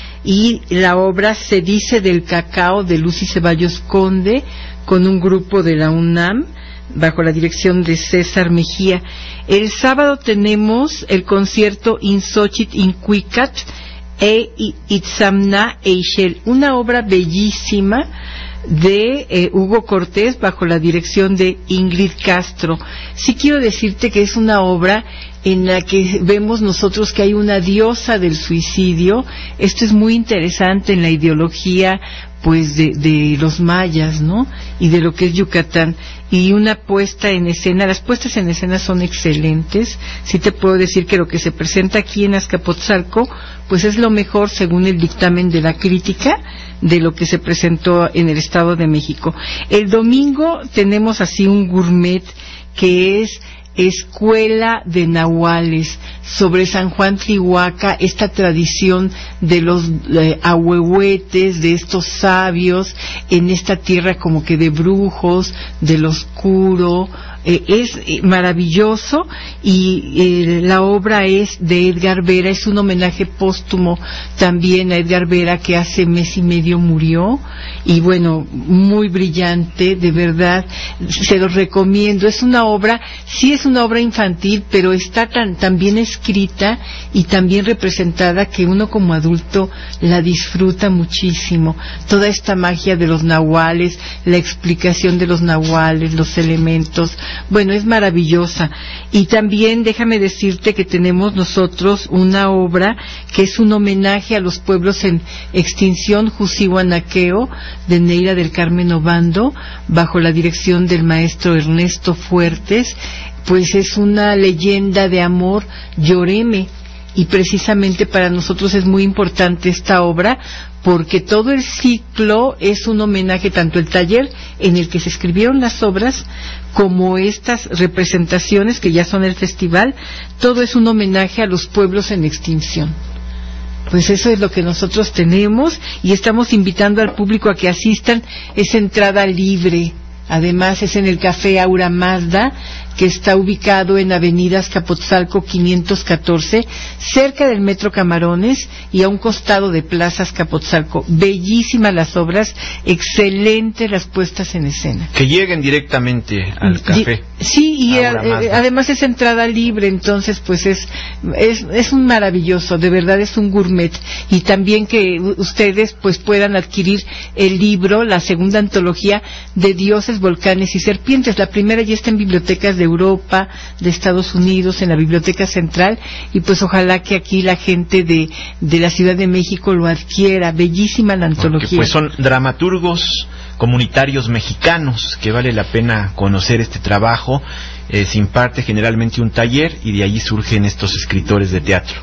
y la obra Se dice del cacao, de Lucy Ceballos Conde, con un grupo de la UNAM, bajo la dirección de César Mejía. El sábado tenemos el concierto Insochit Incuicat e Itzamna Eichel, una obra bellísima de eh, Hugo Cortés, bajo la dirección de Ingrid Castro. Sí quiero decirte que es una obra en la que vemos nosotros que hay una diosa del suicidio. Esto es muy interesante en la ideología pues de, de los mayas, ¿no? Y de lo que es Yucatán. Y una puesta en escena, las puestas en escena son excelentes. Sí te puedo decir que lo que se presenta aquí en Azcapotzalco pues es lo mejor según el dictamen de la crítica de lo que se presentó en el Estado de México. El domingo tenemos así un gourmet que es Escuela de Nahuales, sobre San Juan Tlihuaca, esta tradición de los eh, ahuehuetes, de estos sabios en esta tierra como que de brujos, del oscuro. Eh, es eh, maravilloso, y eh, la obra es de Edgar Vera, es un homenaje póstumo también a Edgar Vera, que hace mes y medio murió, y bueno, muy brillante, de verdad, se los recomiendo. Es una obra, sí es una obra infantil, pero está tan, tan bien escrita y tan bien representada que uno como adulto la disfruta muchísimo. Toda esta magia de los nahuales, la explicación de los nahuales, los elementos, bueno, es maravillosa. Y también déjame decirte que tenemos nosotros una obra que es un homenaje a los pueblos en extinción, Jusihuanaqueo, de Neira del Carmen Obando, bajo la dirección del maestro Ernesto Fuertes. Pues es una leyenda de amor, Lloreme, y precisamente para nosotros es muy importante esta obra, porque todo el ciclo es un homenaje, tanto el taller en el que se escribieron las obras como estas representaciones que ya son el festival, todo es un homenaje a los pueblos en extinción. Pues eso es lo que nosotros tenemos, y estamos invitando al público a que asistan. Es entrada libre. Además es en el Café Aura Mazda, que está ubicado en Avenida Azcapotzalco quinientos catorce, cerca del Metro Camarones y a un costado de Plaza Azcapotzalco. Bellísimas las obras, excelentes las puestas en escena. Que lleguen directamente al café. Sí, y a, eh, además es entrada libre, entonces pues es, es es un maravilloso, de verdad es un gourmet. Y también que ustedes pues puedan adquirir el libro, la segunda antología de Dioses, Volcanes y Serpientes. La primera ya está en bibliotecas de Europa, de Estados Unidos, en la Biblioteca Central, y pues ojalá que aquí la gente de, de la Ciudad de México lo adquiera. Bellísima la antología. Porque pues son dramaturgos comunitarios mexicanos, que vale la pena conocer este trabajo. Eh, se imparte generalmente un taller y de allí surgen estos escritores de teatro.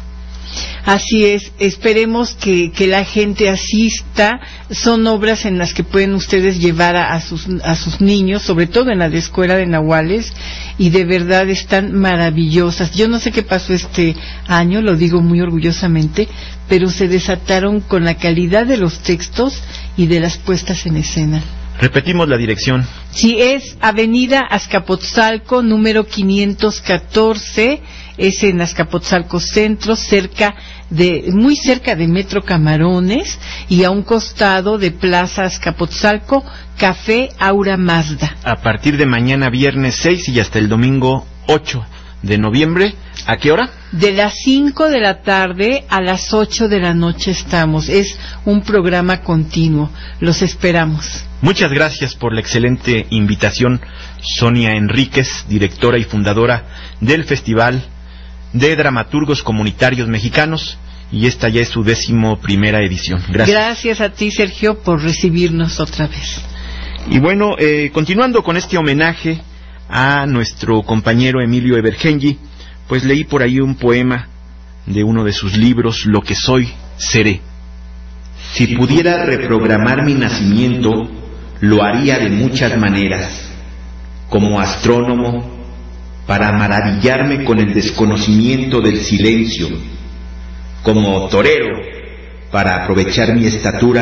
Así es, esperemos que, que la gente asista. Son obras en las que pueden ustedes llevar a, a, sus, a sus niños, sobre todo en la de Escuela de Nahuales, y de verdad están maravillosas. Yo no sé qué pasó este año, lo digo muy orgullosamente, pero se desataron con la calidad de los textos y de las puestas en escena. Repetimos la dirección. Sí, es Avenida Azcapotzalco, número quinientos catorce, es en Azcapotzalco Centro, cerca de, muy cerca de Metro Camarones, y a un costado de Plaza Azcapotzalco, Café Aura Mazda. A partir de mañana viernes seis y hasta el domingo ocho de noviembre, ¿a qué hora? De las cinco de la tarde a las ocho de la noche estamos. Es un programa continuo. Los esperamos. Muchas gracias por la excelente invitación, Sonia Enríquez, directora y fundadora del Festival de Dramaturgos Comunitarios Mexicanos, y esta ya es su décimo primera edición. Gracias. Gracias a ti, Sergio, por recibirnos otra vez. Y bueno, eh, continuando con este homenaje a nuestro compañero Emilio Evergenji, pues leí por ahí un poema de uno de sus libros, Lo que soy, seré. Si pudiera reprogramar mi nacimiento, lo haría de muchas maneras. Como astrónomo, para maravillarme con el desconocimiento del silencio. Como torero, para aprovechar mi estatura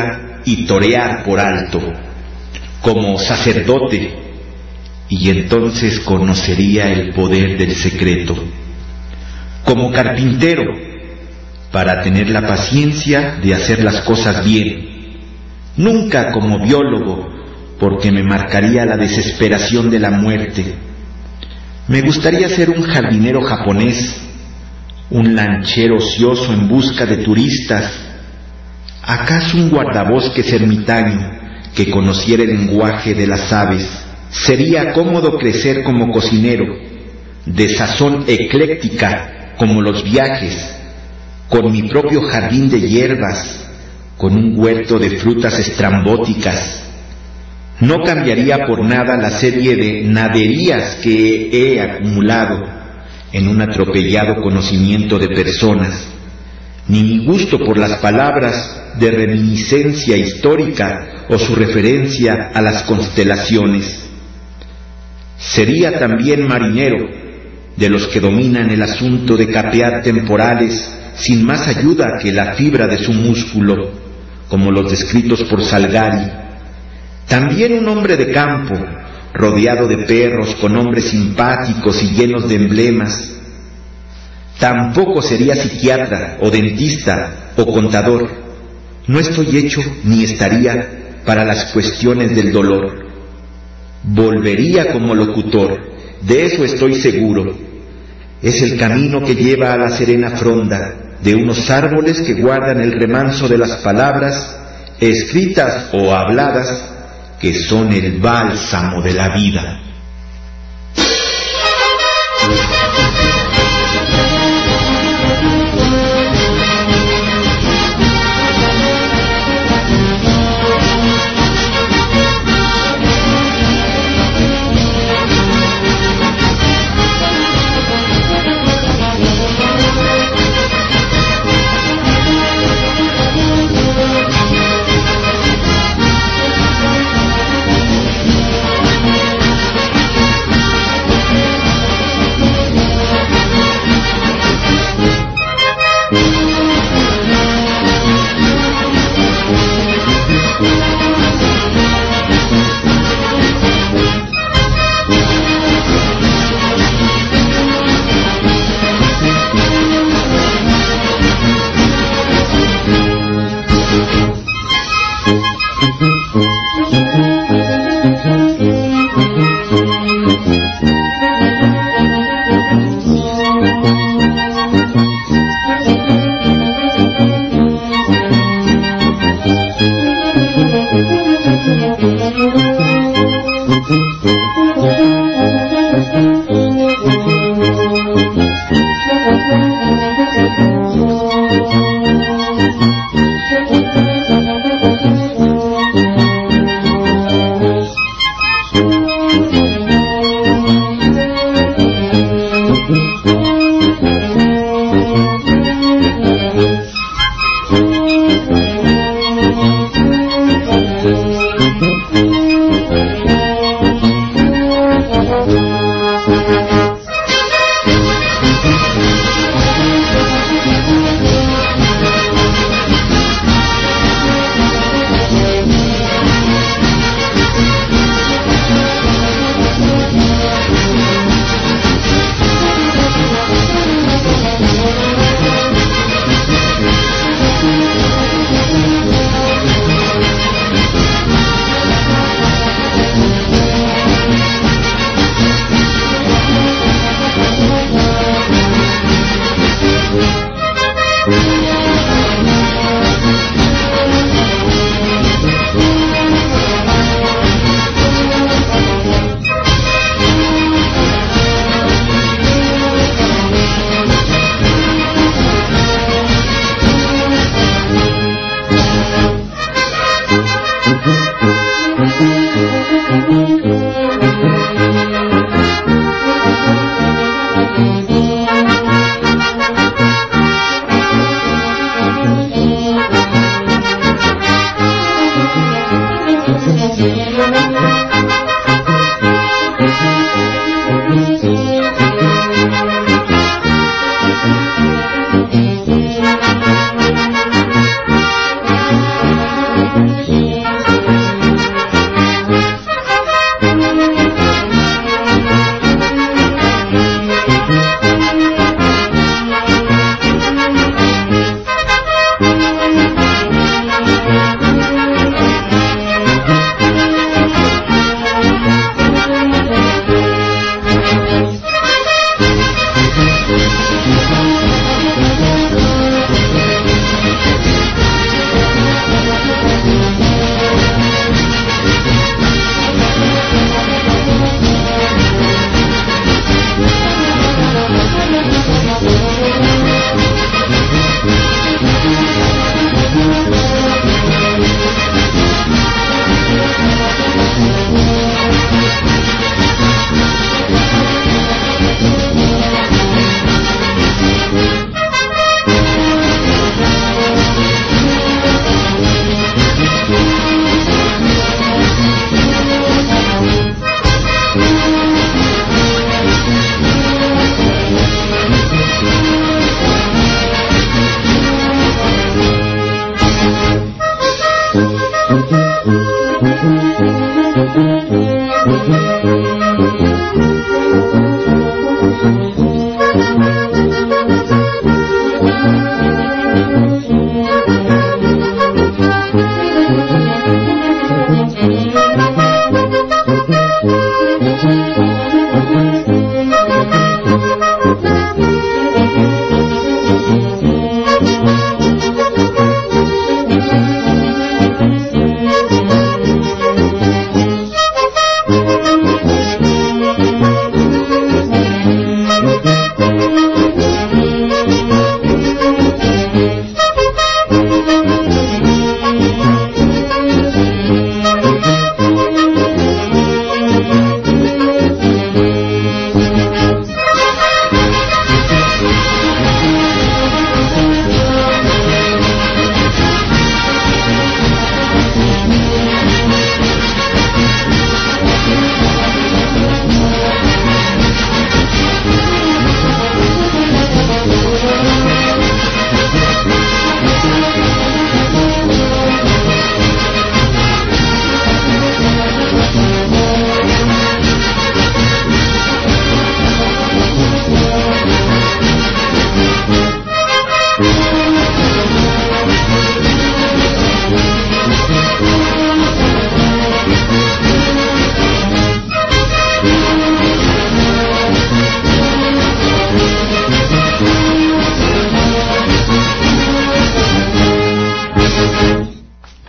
y torear por alto, como sacerdote, y entonces conocería el poder del secreto, como carpintero, para tener la paciencia de hacer las cosas bien, nunca como biólogo, porque me marcaría la desesperación de la muerte. Me gustaría ser un jardinero japonés, un lanchero ocioso en busca de turistas, acaso un guardabosques ermitaño que conociera el lenguaje de las aves. Sería cómodo crecer como cocinero, de sazón ecléctica como los viajes, con mi propio jardín de hierbas, con un huerto de frutas estrambóticas. No cambiaría por nada la serie de naderías que he acumulado en un atropellado conocimiento de personas, ni mi gusto por las palabras de reminiscencia histórica o su referencia a las constelaciones. Sería también marinero, de los que dominan el asunto de capear temporales sin más ayuda que la fibra de su músculo, como los descritos por Salgari. También un hombre de campo, rodeado de perros con nombres simpáticos y llenos de emblemas. Tampoco sería psiquiatra o dentista o contador. No estoy hecho ni estaría para las cuestiones del dolor. Volvería como locutor, de eso estoy seguro. Es el camino que lleva a la serena fronda de unos árboles que guardan el remanso de las palabras, escritas o habladas, que son el bálsamo de la vida.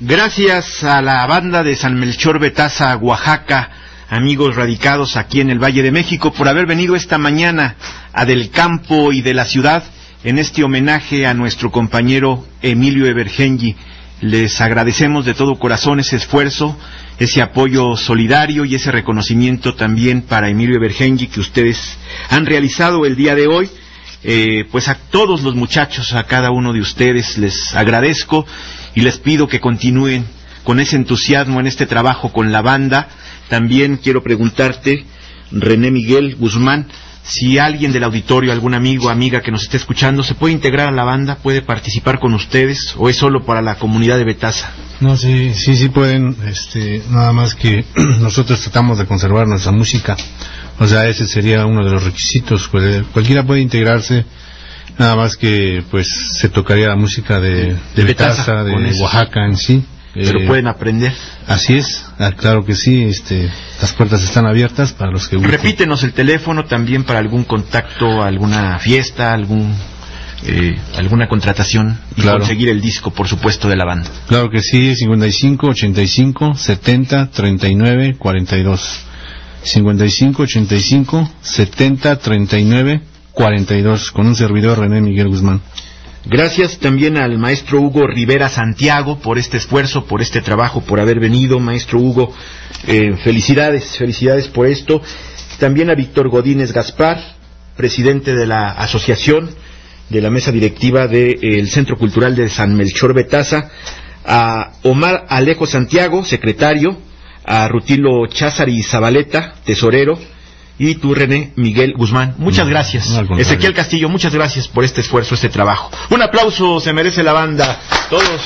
Gracias a la banda de San Melchor Betasa, Oaxaca, amigos radicados aquí en el Valle de México, por haber venido esta mañana a Del Campo y de la Ciudad en este homenaje a nuestro compañero Emilio Evergenji. Les agradecemos de todo corazón ese esfuerzo, ese apoyo solidario y ese reconocimiento también para Emilio Evergenji que ustedes han realizado el día de hoy. Eh, pues a todos los muchachos, a cada uno de ustedes les agradezco y les pido que continúen con ese entusiasmo en este trabajo con la banda. También quiero preguntarte, René Miguel Guzmán, si alguien del auditorio, algún amigo, amiga que nos esté escuchando, ¿se puede integrar a la banda? ¿Puede participar con ustedes? ¿O es solo para la comunidad de Betasa? No, sí, sí, sí pueden, este, nada más que nosotros tratamos de conservar nuestra música. O sea, ese sería uno de los requisitos. Cualquiera puede integrarse, nada más que pues se tocaría la música de, de Betasa, de Oaxaca en sí. Pero eh, pueden aprender. Así es, ah, claro que sí, este, las puertas están abiertas para los que gusten. Repítenos el teléfono también para algún contacto, alguna fiesta, algún eh, alguna contratación y claro, conseguir el disco, por supuesto, de la banda. Claro que sí, cincuenta y cinco, ochenta y cinco, setenta, treinta y nueve, cuarenta y dos. cincuenta y cinco, ochenta y cinco, setenta, treinta y nueve, cuarenta y dos, con un servidor, René Miguel Guzmán. Gracias también al maestro Hugo Rivera Santiago por este esfuerzo, por este trabajo, por haber venido. Maestro Hugo, eh, felicidades, felicidades por esto. También a Víctor Godínez Gaspar, presidente de la asociación, de la mesa directiva del eh, Centro Cultural de San Melchor Betasa, a Omar Alejo Santiago, secretario, a Rutilo Cházari Zabaleta, tesorero, y tú, René Miguel Guzmán. Muchas no, gracias. No, Ezequiel Castillo, muchas gracias por este esfuerzo, este trabajo. Un aplauso se merece la banda. Todos.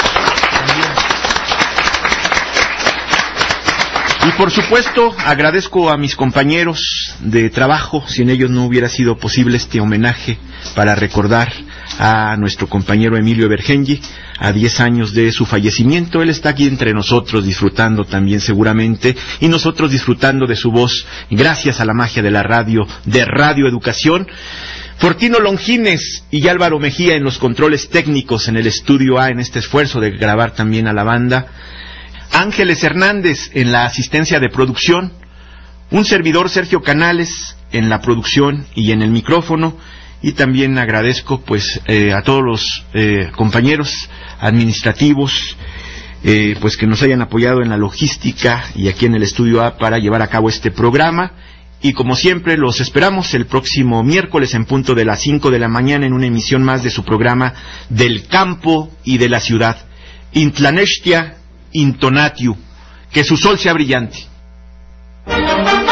Y por supuesto, agradezco a mis compañeros de trabajo. Sin ellos no hubiera sido posible este homenaje para recordar a nuestro compañero Emilio Evergenji, a diez años de su fallecimiento. Él está aquí entre nosotros disfrutando también seguramente, y nosotros disfrutando de su voz, gracias a la magia de la radio, de Radio Educación. Fortino Longines y Álvaro Mejía en los controles técnicos en el estudio A, en este esfuerzo de grabar también a la banda. Ángeles Hernández en la asistencia de producción, un servidor Sergio Canales en la producción y en el micrófono. Y también agradezco pues eh, a todos los eh, compañeros administrativos eh, pues que nos hayan apoyado en la logística y aquí en el estudio A para llevar a cabo este programa. Y como siempre los esperamos el próximo miércoles en punto de las cinco de la mañana en una emisión más de su programa Del Campo y de la Ciudad. Intlanestia Intonatiu, que su sol sea brillante.